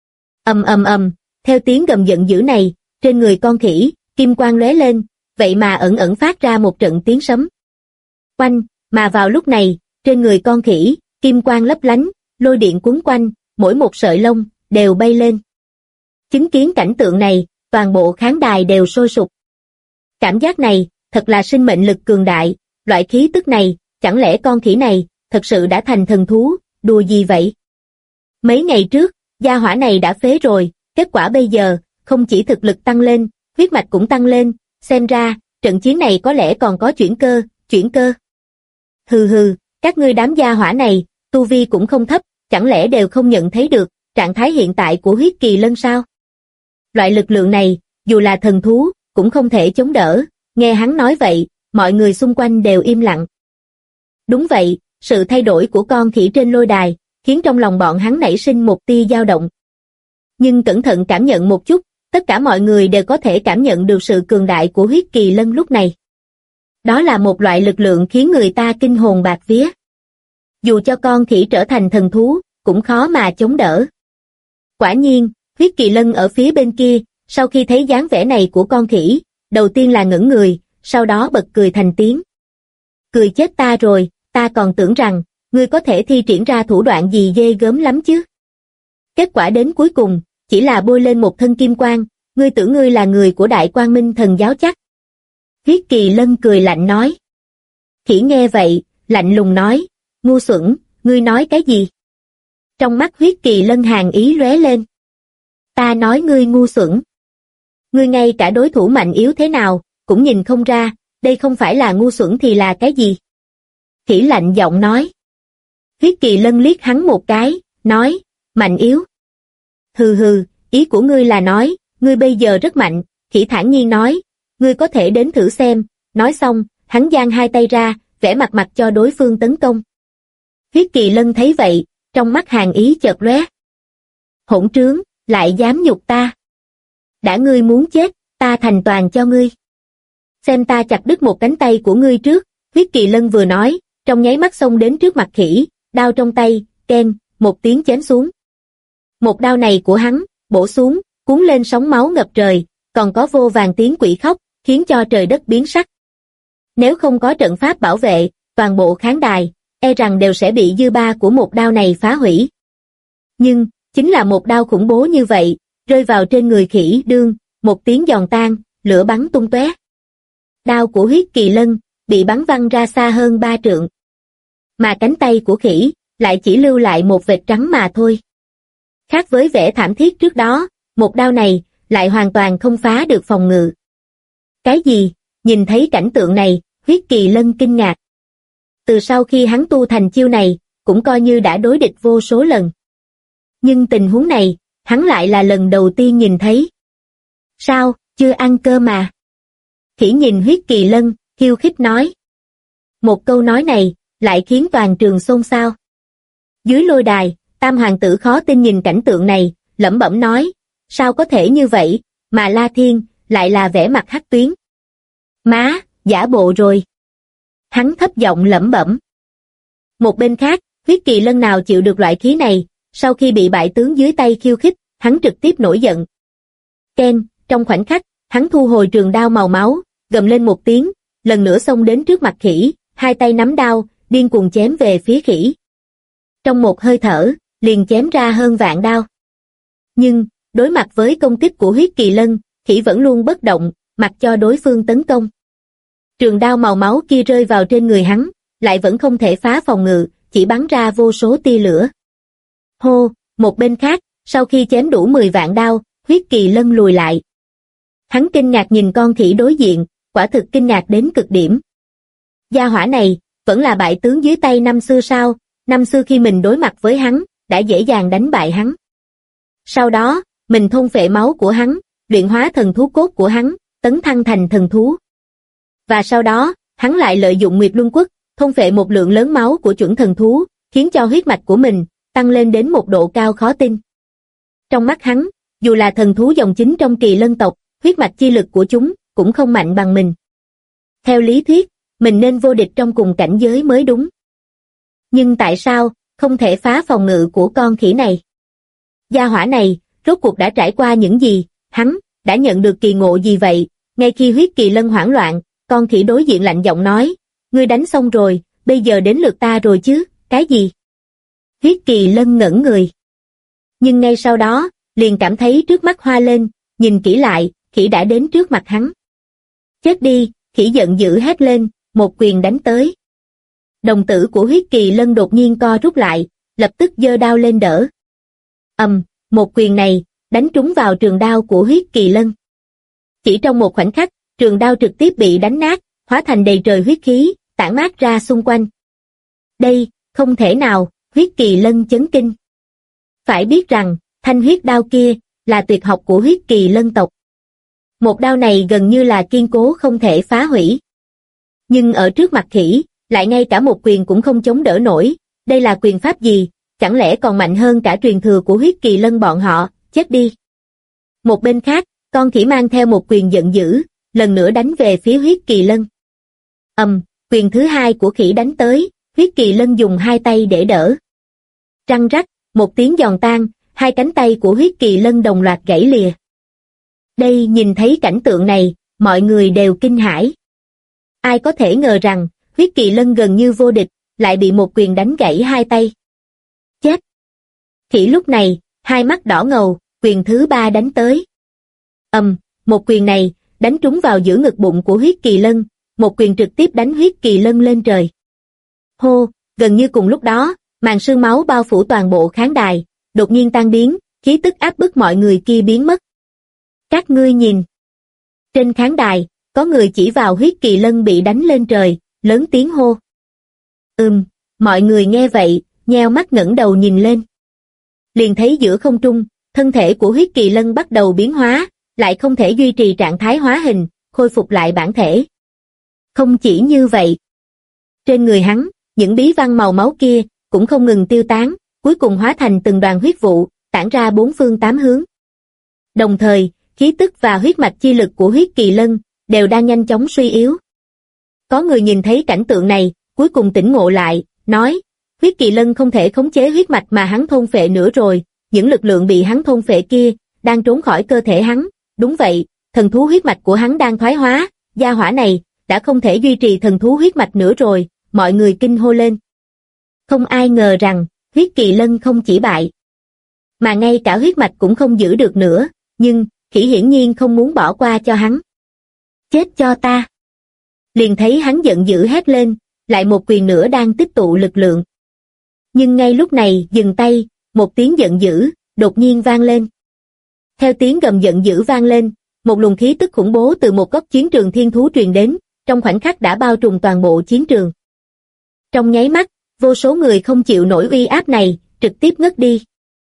Theo tiếng gầm giận dữ này, trên người con khỉ, kim quang lóe lên, vậy mà ẩn ẩn phát ra một trận tiếng sấm. Quanh, mà vào lúc này, trên người con khỉ, kim quang lấp lánh, lôi điện cuốn quanh, mỗi một sợi lông, đều bay lên. Chứng kiến cảnh tượng này, toàn bộ khán đài đều sôi sục. Cảm giác này, thật là sinh mệnh lực cường đại, loại khí tức này, chẳng lẽ con khỉ này, thật sự đã thành thần thú, đùa gì vậy? Mấy ngày trước, gia hỏa này đã phế rồi, kết quả bây giờ, không chỉ thực lực tăng lên, huyết mạch cũng tăng lên, xem ra, trận chiến này có lẽ còn có chuyển cơ. Hừ hừ, các ngươi đám gia hỏa này, tu vi cũng không thấp, chẳng lẽ đều không nhận thấy được, trạng thái hiện tại của huyết kỳ lân sao? Loại lực lượng này, dù là thần thú, cũng không thể chống đỡ, nghe hắn nói vậy, mọi người xung quanh đều im lặng. Đúng vậy, sự thay đổi của con khỉ trên lôi đài, khiến trong lòng bọn hắn nảy sinh một tia dao động. Nhưng cẩn thận cảm nhận một chút, tất cả mọi người đều có thể cảm nhận được sự cường đại của huyết kỳ lân lúc này. Đó là một loại lực lượng khiến người ta kinh hồn bạt vía. Dù cho con khỉ trở thành thần thú, cũng khó mà chống đỡ. Quả nhiên, huyết kỳ lân ở phía bên kia, sau khi thấy dáng vẻ này của con khỉ, đầu tiên là ngẩn người, sau đó bật cười thành tiếng. Cười chết ta rồi, ta còn tưởng rằng, ngươi có thể thi triển ra thủ đoạn gì ghê gớm lắm chứ. Kết quả đến cuối cùng, chỉ là bôi lên một thân kim quang, ngươi tưởng ngươi là người của Đại Quang Minh Thần giáo chắc. Huyết kỳ lân cười lạnh nói. Khỉ nghe vậy, lạnh lùng nói, ngu xuẩn, ngươi nói cái gì? Trong mắt huyết kỳ lân hàn ý lóe lên. Ta nói ngươi ngu xuẩn. Ngươi ngay cả đối thủ mạnh yếu thế nào, cũng nhìn không ra, đây không phải là ngu xuẩn thì là cái gì? Khỉ lạnh giọng nói. Huyết kỳ lân liếc hắn một cái, nói, mạnh yếu. Hừ hừ, ý của ngươi là nói, ngươi bây giờ rất mạnh, khỉ thản nhiên nói, ngươi có thể đến thử xem, nói xong, hắn giang hai tay ra, vẽ mặt mặt cho đối phương tấn công. Huyết kỳ lân thấy vậy, trong mắt hàn ý chợt lóe. Hỗn trướng, lại dám nhục ta. Đã ngươi muốn chết, ta thành toàn cho ngươi. Xem ta chặt đứt một cánh tay của ngươi trước, huyết kỳ lân vừa nói, trong nháy mắt xông đến trước mặt khỉ, đao trong tay, keng, một tiếng chém xuống. Một đao này của hắn, bổ xuống, cuốn lên sóng máu ngập trời, còn có vô vàn tiếng quỷ khóc, khiến cho trời đất biến sắc. Nếu không có trận pháp bảo vệ, toàn bộ khán đài, e rằng đều sẽ bị dư ba của một đao này phá hủy. Nhưng, chính là một đao khủng bố như vậy, rơi vào trên người khỉ đương, một tiếng giòn tan, lửa bắn tung tóe. Đao của huyết kỳ lân, bị bắn văng ra xa hơn 3 trượng. Mà cánh tay của khỉ, lại chỉ lưu lại một vệt trắng mà thôi. Khác với vẻ thảm thiết trước đó, một đao này, lại hoàn toàn không phá được phòng ngự. Cái gì? Nhìn thấy cảnh tượng này, huyết kỳ lân kinh ngạc. Từ sau khi hắn tu thành chiêu này, cũng coi như đã đối địch vô số lần. Nhưng tình huống này, hắn lại là lần đầu tiên nhìn thấy. Sao, chưa ăn cơm mà? Khỉ nhìn huyết kỳ lân, khiêu khích nói. Một câu nói này, lại khiến toàn trường xôn xao. Dưới lôi đài, Tam hoàng tử khó tin nhìn cảnh tượng này, lẩm bẩm nói, sao có thể như vậy, mà La Thiên, lại là vẻ mặt hắc tuyến. Má, giả bộ rồi. Hắn thấp giọng lẩm bẩm. Một bên khác, huyết kỳ lân nào chịu được loại khí này, sau khi bị bại tướng dưới tay khiêu khích, hắn trực tiếp nổi giận. Ken, trong khoảnh khắc, hắn thu hồi trường đao màu máu, gầm lên một tiếng, lần nữa xông đến trước mặt khỉ, hai tay nắm đao, điên cuồng chém về phía khỉ. Trong một hơi thở, liền chém ra hơn vạn đao. Nhưng, đối mặt với công kích của huyết kỳ lân, khỉ vẫn luôn bất động, mặc cho đối phương tấn công. Trường đao màu máu kia rơi vào trên người hắn, lại vẫn không thể phá phòng ngự, chỉ bắn ra vô số tia lửa. Hô, một bên khác, sau khi chém đủ 10 vạn đao, huyết kỳ lân lùi lại. Hắn kinh ngạc nhìn con khỉ đối diện, quả thực kinh ngạc đến cực điểm. Gia hỏa này, vẫn là bại tướng dưới tay năm xưa sao, năm xưa khi mình đối mặt với hắn, đã dễ dàng đánh bại hắn. Sau đó, mình thôn phệ máu của hắn, luyện hóa thần thú cốt của hắn, tấn thăng thành thần thú. Và sau đó, hắn lại lợi dụng Nguyệt Luân Quốc, thôn phệ một lượng lớn máu của chuẩn thần thú, khiến cho huyết mạch của mình tăng lên đến một độ cao khó tin. Trong mắt hắn, dù là thần thú dòng chính trong Kỳ Lân tộc, huyết mạch chi lực của chúng cũng không mạnh bằng mình. Theo lý thuyết, mình nên vô địch trong cùng cảnh giới mới đúng. Nhưng tại sao không thể phá phòng ngự của con khỉ này? Gia hỏa này, rốt cuộc đã trải qua những gì, hắn đã nhận được kỳ ngộ gì vậy? Ngay khi huyết kỳ lân hoảng loạn, con khỉ đối diện lạnh giọng nói, ngươi đánh xong rồi, bây giờ đến lượt ta rồi chứ, cái gì? Huyết kỳ lân ngẩn người. Nhưng ngay sau đó, liền cảm thấy trước mắt hoa lên, nhìn kỹ lại, khỉ đã đến trước mặt hắn. Chết đi, khỉ giận dữ hét lên, một quyền đánh tới. Đồng tử của huyết kỳ lân đột nhiên co rút lại, lập tức giơ đao lên đỡ. Một quyền này, đánh trúng vào trường đao của huyết kỳ lân. Chỉ trong một khoảnh khắc, trường đao trực tiếp bị đánh nát, hóa thành đầy trời huyết khí, tản mát ra xung quanh. Đây, không thể nào, huyết kỳ lân chấn kinh. Phải biết rằng, thanh huyết đao kia, là tuyệt học của huyết kỳ lân tộc. Một đao này gần như là kiên cố không thể phá hủy. Nhưng ở trước mặt khỉ, lại ngay cả một quyền cũng không chống đỡ nổi, đây là quyền pháp gì, chẳng lẽ còn mạnh hơn cả truyền thừa của huyết kỳ lân bọn họ, chết đi. Một bên khác, con khỉ mang theo một quyền giận dữ, lần nữa đánh về phía huyết kỳ lân. Quyền thứ hai của khỉ đánh tới, huyết kỳ lân dùng hai tay để đỡ. Răng rắc, một tiếng giòn tan, hai cánh tay của huyết kỳ lân đồng loạt gãy lìa. Đây nhìn thấy cảnh tượng này, mọi người đều kinh hãi. Ai có thể ngờ rằng, huyết kỳ lân gần như vô địch, lại bị một quyền đánh gãy hai tay. Chết! Khỉ lúc này, hai mắt đỏ ngầu, quyền thứ ba đánh tới. Một quyền này, đánh trúng vào giữa ngực bụng của huyết kỳ lân, một quyền trực tiếp đánh huyết kỳ lân lên trời. Hô, gần như cùng lúc đó, màn sương máu bao phủ toàn bộ khán đài, đột nhiên tan biến, khí tức áp bức mọi người kia biến mất. Các ngươi nhìn. Trên khán đài, có người chỉ vào huyết kỳ lân bị đánh lên trời, lớn tiếng hô. Mọi người nghe vậy, nheo mắt ngẩng đầu nhìn lên. Liền thấy giữa không trung, thân thể của huyết kỳ lân bắt đầu biến hóa, lại không thể duy trì trạng thái hóa hình, khôi phục lại bản thể. Không chỉ như vậy. Trên người hắn, những bí văn màu máu kia, cũng không ngừng tiêu tán, cuối cùng hóa thành từng đoàn huyết vụ, tản ra bốn phương tám hướng. Đồng thời, khí tức và huyết mạch chi lực của huyết kỳ lân, đều đang nhanh chóng suy yếu. Có người nhìn thấy cảnh tượng này, cuối cùng tỉnh ngộ lại, nói, huyết kỳ lân không thể khống chế huyết mạch mà hắn thôn phệ nữa rồi, những lực lượng bị hắn thôn phệ kia, đang trốn khỏi cơ thể hắn, đúng vậy, thần thú huyết mạch của hắn đang thoái hóa, gia hỏa này, đã không thể duy trì thần thú huyết mạch nữa rồi, mọi người kinh hô lên. Không ai ngờ rằng, huyết kỳ lân không chỉ bại, mà ngay cả huyết mạch cũng không giữ được nữa, nhưng, khỉ hiển nhiên không muốn bỏ qua cho hắn. Chết cho ta! Liền thấy hắn giận dữ hét lên, lại một quyền nữa đang tích tụ lực lượng. Nhưng ngay lúc này, dừng tay, một tiếng giận dữ, đột nhiên vang lên. Theo tiếng gầm giận dữ vang lên, một luồng khí tức khủng bố từ một góc chiến trường thiên thú truyền đến, trong khoảnh khắc đã bao trùm toàn bộ chiến trường. Trong nháy mắt, vô số người không chịu nổi uy áp này, trực tiếp ngất đi.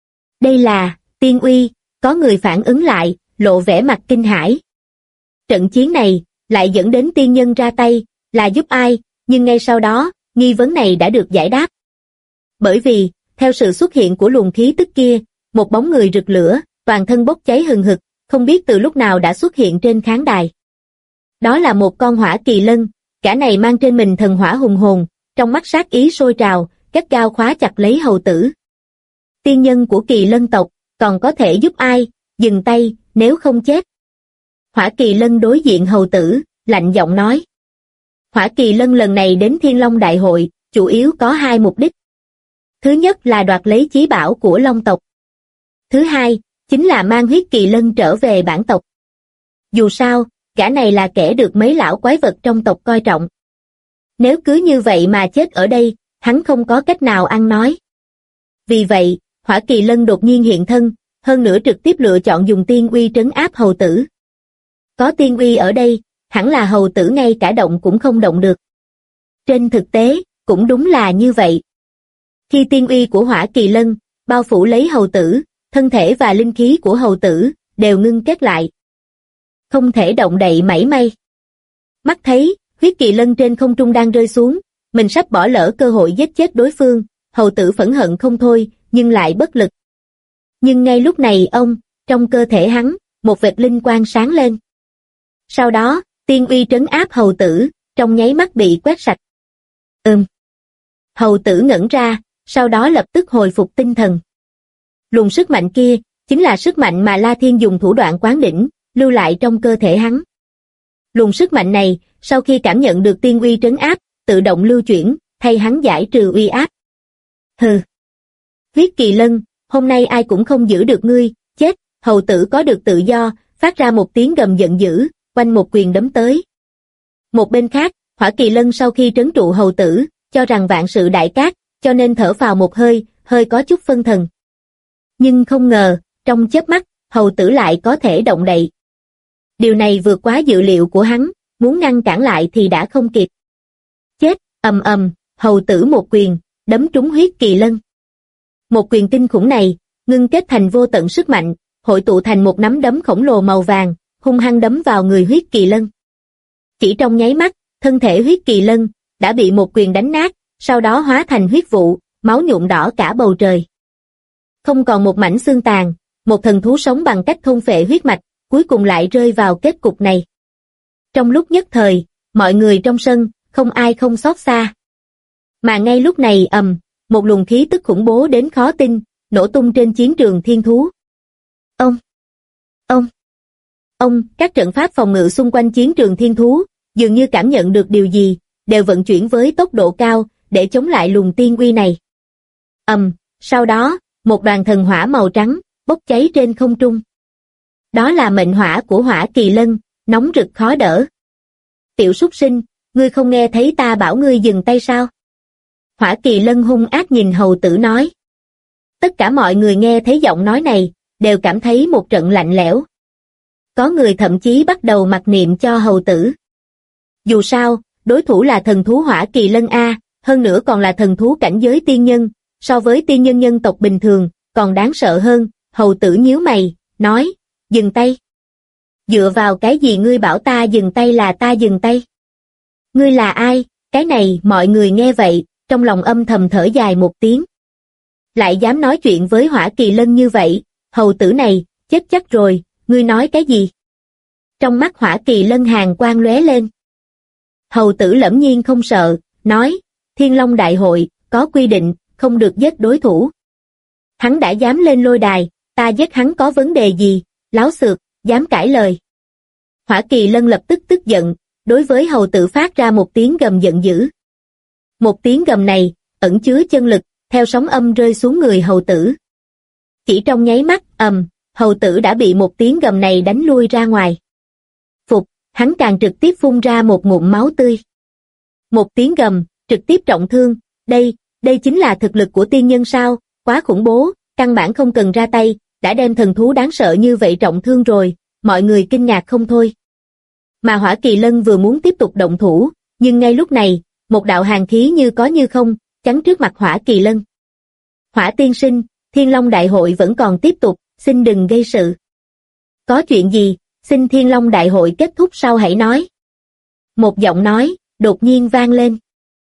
Đây là, tiên uy, có người phản ứng lại, lộ vẻ mặt kinh hãi. Trận chiến này, lại dẫn đến tiên nhân ra tay, là giúp ai, nhưng ngay sau đó, nghi vấn này đã được giải đáp. Bởi vì, theo sự xuất hiện của luồng khí tức kia, một bóng người rực lửa, toàn thân bốc cháy hừng hực, không biết từ lúc nào đã xuất hiện trên khán đài. Đó là một con hỏa kỳ lân, cả này mang trên mình thần hỏa hùng hồn, trong mắt sát ý sôi trào, gắt gao khóa chặt lấy hầu tử. Tiên nhân của kỳ lân tộc, còn có thể giúp ai, dừng tay, nếu không chết. Hỏa kỳ lân đối diện hầu tử, lạnh giọng nói. Hỏa kỳ lân lần này đến Thiên Long Đại hội, chủ yếu có hai mục đích. Thứ nhất là đoạt lấy chí bảo của Long tộc. Thứ hai, chính là mang huyết kỳ lân trở về bản tộc. Dù sao, gã này là kẻ được mấy lão quái vật trong tộc coi trọng. Nếu cứ như vậy mà chết ở đây, hắn không có cách nào ăn nói. Vì vậy, hỏa kỳ lân đột nhiên hiện thân, hơn nữa trực tiếp lựa chọn dùng tiên uy trấn áp hầu tử. Có tiên uy ở đây, hẳn là hầu tử ngay cả động cũng không động được. Trên thực tế, cũng đúng là như vậy. Khi tiên uy của hỏa kỳ lân bao phủ lấy hầu tử, thân thể và linh khí của hầu tử đều ngưng kết lại. Không thể động đậy mảy may. Mắt thấy, huyết kỳ lân trên không trung đang rơi xuống, mình sắp bỏ lỡ cơ hội giết chết đối phương, hầu tử phẫn hận không thôi, nhưng lại bất lực. Nhưng ngay lúc này trong cơ thể hắn, một vệt linh quang sáng lên. Sau đó, tiên uy trấn áp hầu tử, trong nháy mắt bị quét sạch. Hầu tử ngẩn ra, sau đó lập tức hồi phục tinh thần. Luồng sức mạnh kia, chính là sức mạnh mà La Thiên dùng thủ đoạn quán đỉnh, lưu lại trong cơ thể hắn. Luồng sức mạnh này, sau khi cảm nhận được tiên uy trấn áp, tự động lưu chuyển, thay hắn giải trừ uy áp. Hừ! Huyết kỳ lân, hôm nay ai cũng không giữ được ngươi, Chết, hầu tử có được tự do, phát ra một tiếng gầm giận dữ, quanh một quyền đấm tới. Một bên khác, Hỏa Kỳ Lân sau khi trấn trụ hầu tử, cho rằng vạn sự đại cát, cho nên thở phào một hơi, hơi có chút phân thần. Nhưng không ngờ, trong chớp mắt, hầu tử lại có thể động đậy. Điều này vượt quá dự liệu của hắn, muốn ngăn cản lại thì đã không kịp. Chết, ầm ầm, hầu tử một quyền, đấm trúng Huyết Kỳ Lân. Một quyền kinh khủng này, ngưng kết thành vô tận sức mạnh, hội tụ thành một nắm đấm khổng lồ màu vàng, hung hăng đấm vào người Huyết Kỳ Lân. Chỉ trong nháy mắt, thân thể Huyết Kỳ Lân đã bị một quyền đánh nát, sau đó hóa thành huyết vụ, máu nhuộm đỏ cả bầu trời. Không còn một mảnh xương tàn, một thần thú sống bằng cách thôn phệ huyết mạch, cuối cùng lại rơi vào kết cục này. Trong lúc nhất thời, mọi người trong sân, không ai không xót xa. Mà ngay lúc này một luồng khí tức khủng bố đến khó tin, nổ tung trên chiến trường thiên thú. Các trận pháp phòng ngự xung quanh chiến trường thiên thú, dường như cảm nhận được điều gì, đều vận chuyển với tốc độ cao, để chống lại luồng tiên uy này. Sau đó, một đoàn thần hỏa màu trắng, bốc cháy trên không trung. Đó là mệnh hỏa của Hỏa Kỳ Lân, nóng rực khó đỡ. Tiểu súc sinh, ngươi không nghe thấy ta bảo ngươi dừng tay sao? Hỏa Kỳ Lân hung ác nhìn hầu tử nói. Tất cả mọi người nghe thấy giọng nói này, đều cảm thấy một trận lạnh lẽo. Có người thậm chí bắt đầu mặc niệm cho hầu tử. Dù sao, đối thủ là thần thú Hỏa Kỳ Lân A, hơn nữa còn là thần thú cảnh giới tiên nhân, so với tiên nhân nhân tộc bình thường, còn đáng sợ hơn. Hầu tử nhíu mày, nói, dừng tay. Dựa vào cái gì ngươi bảo ta dừng tay là ta dừng tay? Ngươi là ai? Cái này mọi người nghe vậy, trong lòng âm thầm thở dài một tiếng. Lại dám nói chuyện với Hỏa Kỳ Lân như vậy, hầu tử này, chết chắc rồi, ngươi nói cái gì? Trong mắt Hỏa Kỳ Lân hàn quang lóe lên. Hầu tử lẫm nhiên không sợ, nói, Thiên Long Đại hội, có quy định, không được giết đối thủ. Hắn đã dám lên lôi đài, ta giết hắn có vấn đề gì, láo xược, dám cãi lời. Hỏa Kỳ Lân lập tức tức giận, đối với hầu tử phát ra một tiếng gầm giận dữ. Một tiếng gầm này, ẩn chứa chân lực, theo sóng âm rơi xuống người hầu tử. Chỉ trong nháy mắt, hầu tử đã bị một tiếng gầm này đánh lui ra ngoài. Phục, hắn càng trực tiếp phun ra một ngụm máu tươi. Một tiếng gầm, trực tiếp trọng thương, đây chính là thực lực của tiên nhân sao, quá khủng bố, căn bản không cần ra tay, đã đem thần thú đáng sợ như vậy trọng thương rồi, mọi người kinh ngạc không thôi. Mà Hỏa Kỳ Lân vừa muốn tiếp tục động thủ, nhưng ngay lúc này, một đạo hàn khí như có như không, chắn trước mặt Hỏa Kỳ Lân. Hỏa tiên sinh, Thiên Long Đại hội vẫn còn tiếp tục, xin đừng gây sự. Có chuyện gì, xin Thiên Long Đại hội kết thúc sau hãy nói. Một giọng nói, đột nhiên vang lên.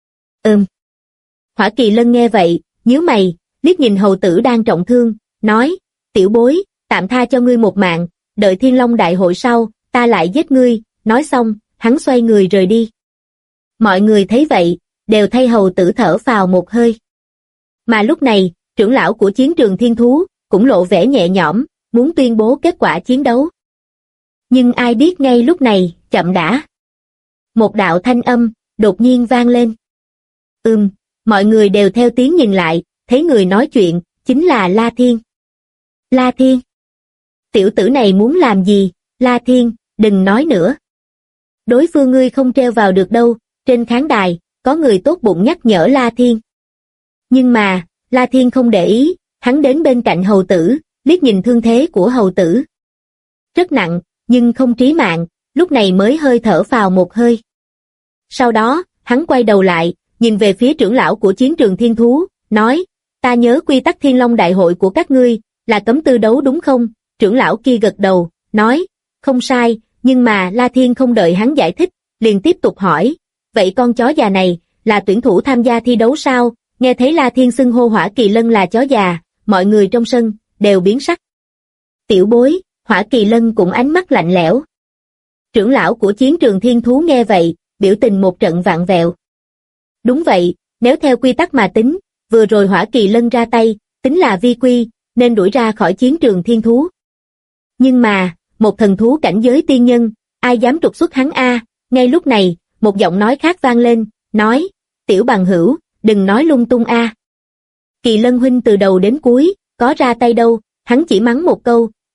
Hỏa Kỳ Lân nghe vậy, nhíu mày, liếc nhìn hầu tử đang trọng thương, nói, tiểu bối, tạm tha cho ngươi một mạng, đợi Thiên Long Đại hội sau, ta lại giết ngươi, nói xong, hắn xoay người rời đi. Mọi người thấy vậy, đều thay hầu tử thở phào một hơi. Mà lúc này, trưởng lão của chiến trường thiên thú, cũng lộ vẻ nhẹ nhõm, muốn tuyên bố kết quả chiến đấu. Nhưng ai biết ngay lúc này, chậm đã. Một đạo thanh âm, đột nhiên vang lên. Mọi người đều theo tiếng nhìn lại, thấy người nói chuyện, chính là La Thiên. La Thiên? Tiểu tử này muốn làm gì? La Thiên, đừng nói nữa. Đối phương ngươi không treo vào được đâu, trên khán đài, có người tốt bụng nhắc nhở La Thiên. Nhưng mà, La Thiên không để ý, hắn đến bên cạnh hầu tử, liếc nhìn thương thế của hầu tử. Rất nặng, nhưng không trí mạng, lúc này mới hơi thở phào một hơi. Sau đó, hắn quay đầu lại, nhìn về phía trưởng lão của chiến trường thiên thú, nói, ta nhớ quy tắc Thiên Long Đại hội của các ngươi, là cấm tư đấu đúng không? Trưởng lão kia gật đầu, nói, không sai, nhưng mà La Thiên không đợi hắn giải thích, liền tiếp tục hỏi, vậy con chó già này, là tuyển thủ tham gia thi đấu sao? Nghe thấy La Thiên xưng hô Hỏa Kỳ Lân là chó già, mọi người trong sân, đều biến sắc. Tiểu bối, Hỏa Kỳ Lân cũng ánh mắt lạnh lẽo. Trưởng lão của chiến trường thiên thú nghe vậy, biểu tình một trận vạn vẹo. Đúng vậy, nếu theo quy tắc mà tính, vừa rồi Hỏa Kỳ Lân ra tay, tính là vi quy, nên đuổi ra khỏi chiến trường thiên thú. Nhưng mà, một thần thú cảnh giới tiên nhân, ai dám trục xuất hắn a? Ngay lúc này, một giọng nói khác vang lên, nói, tiểu bằng hữu, đừng nói lung tung a. Kỳ Lân huynh từ đầu đến cuối, có ra tay đâu, hắn chỉ mắng một câu,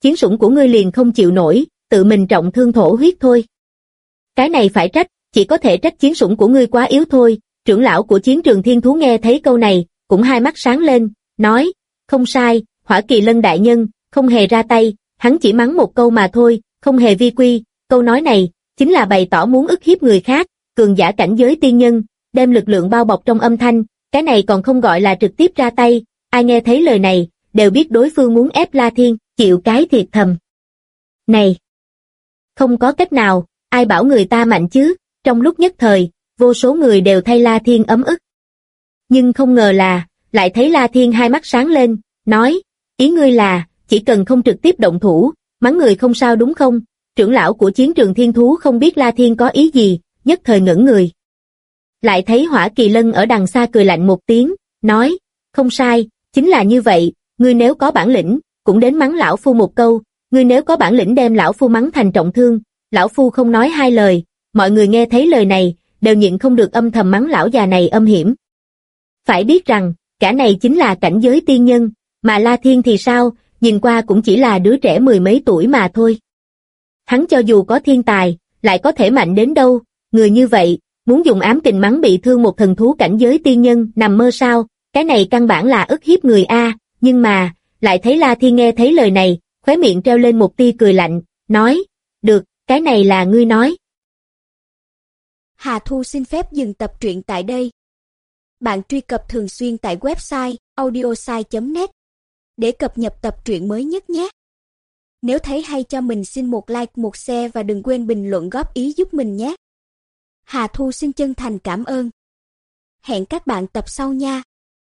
chiến sủng của ngươi liền không chịu nổi, tự mình trọng thương thổ huyết thôi. Cái này phải trách, chỉ có thể trách chiến sủng của ngươi quá yếu thôi. Trưởng lão của chiến trường thiên thú nghe thấy câu này, cũng hai mắt sáng lên, nói, không sai, Hỏa Kỳ Lân đại nhân, không hề ra tay, hắn chỉ mắng một câu mà thôi, không hề vi quy. Câu nói này, chính là bày tỏ muốn ức hiếp người khác, cường giả cảnh giới tiên nhân, đem lực lượng bao bọc trong âm thanh, cái này còn không gọi là trực tiếp ra tay. Ai nghe thấy lời này, đều biết đối phương muốn ép La Thiên, chịu cái thiệt thầm. Này! Không có cách nào, ai bảo người ta mạnh chứ, trong lúc nhất thời, vô số người đều thay La Thiên ấm ức. Nhưng không ngờ là, lại thấy La Thiên hai mắt sáng lên, nói, ý ngươi là, chỉ cần không trực tiếp động thủ, mắng người không sao đúng không? Trưởng lão của chiến trường thiên thú không biết La Thiên có ý gì, nhất thời ngẩn người. Lại thấy Hỏa Kỳ Lân ở đằng xa cười lạnh một tiếng, nói, không sai, chính là như vậy, ngươi nếu có bản lĩnh, cũng đến mắng lão phu một câu, ngươi nếu có bản lĩnh đem lão phu mắng thành trọng thương, lão phu không nói hai lời. Mọi người nghe thấy lời này, đều nhịn không được âm thầm mắng lão già này âm hiểm. Phải biết rằng, cả này chính là cảnh giới tiên nhân, mà La Thiên thì sao, nhìn qua cũng chỉ là đứa trẻ mười mấy tuổi mà thôi. Hắn cho dù có thiên tài, lại có thể mạnh đến đâu, người như vậy, muốn dùng ám kình mắng bị thương một thần thú cảnh giới tiên nhân nằm mơ sao, cái này căn bản là ức hiếp người a. Nhưng mà, lại thấy La Thiên nghe thấy lời này, khóe miệng treo lên một tia cười lạnh, nói, được, cái này là ngươi nói. Hà Thu xin phép dừng tập truyện tại đây. Bạn truy cập thường xuyên tại website audiosai.net để cập nhật tập truyện mới nhất nhé. Nếu thấy hay cho mình xin một like, một share và đừng quên bình luận góp ý giúp mình nhé. Hà Thu xin chân thành cảm ơn. Hẹn các bạn tập sau nha.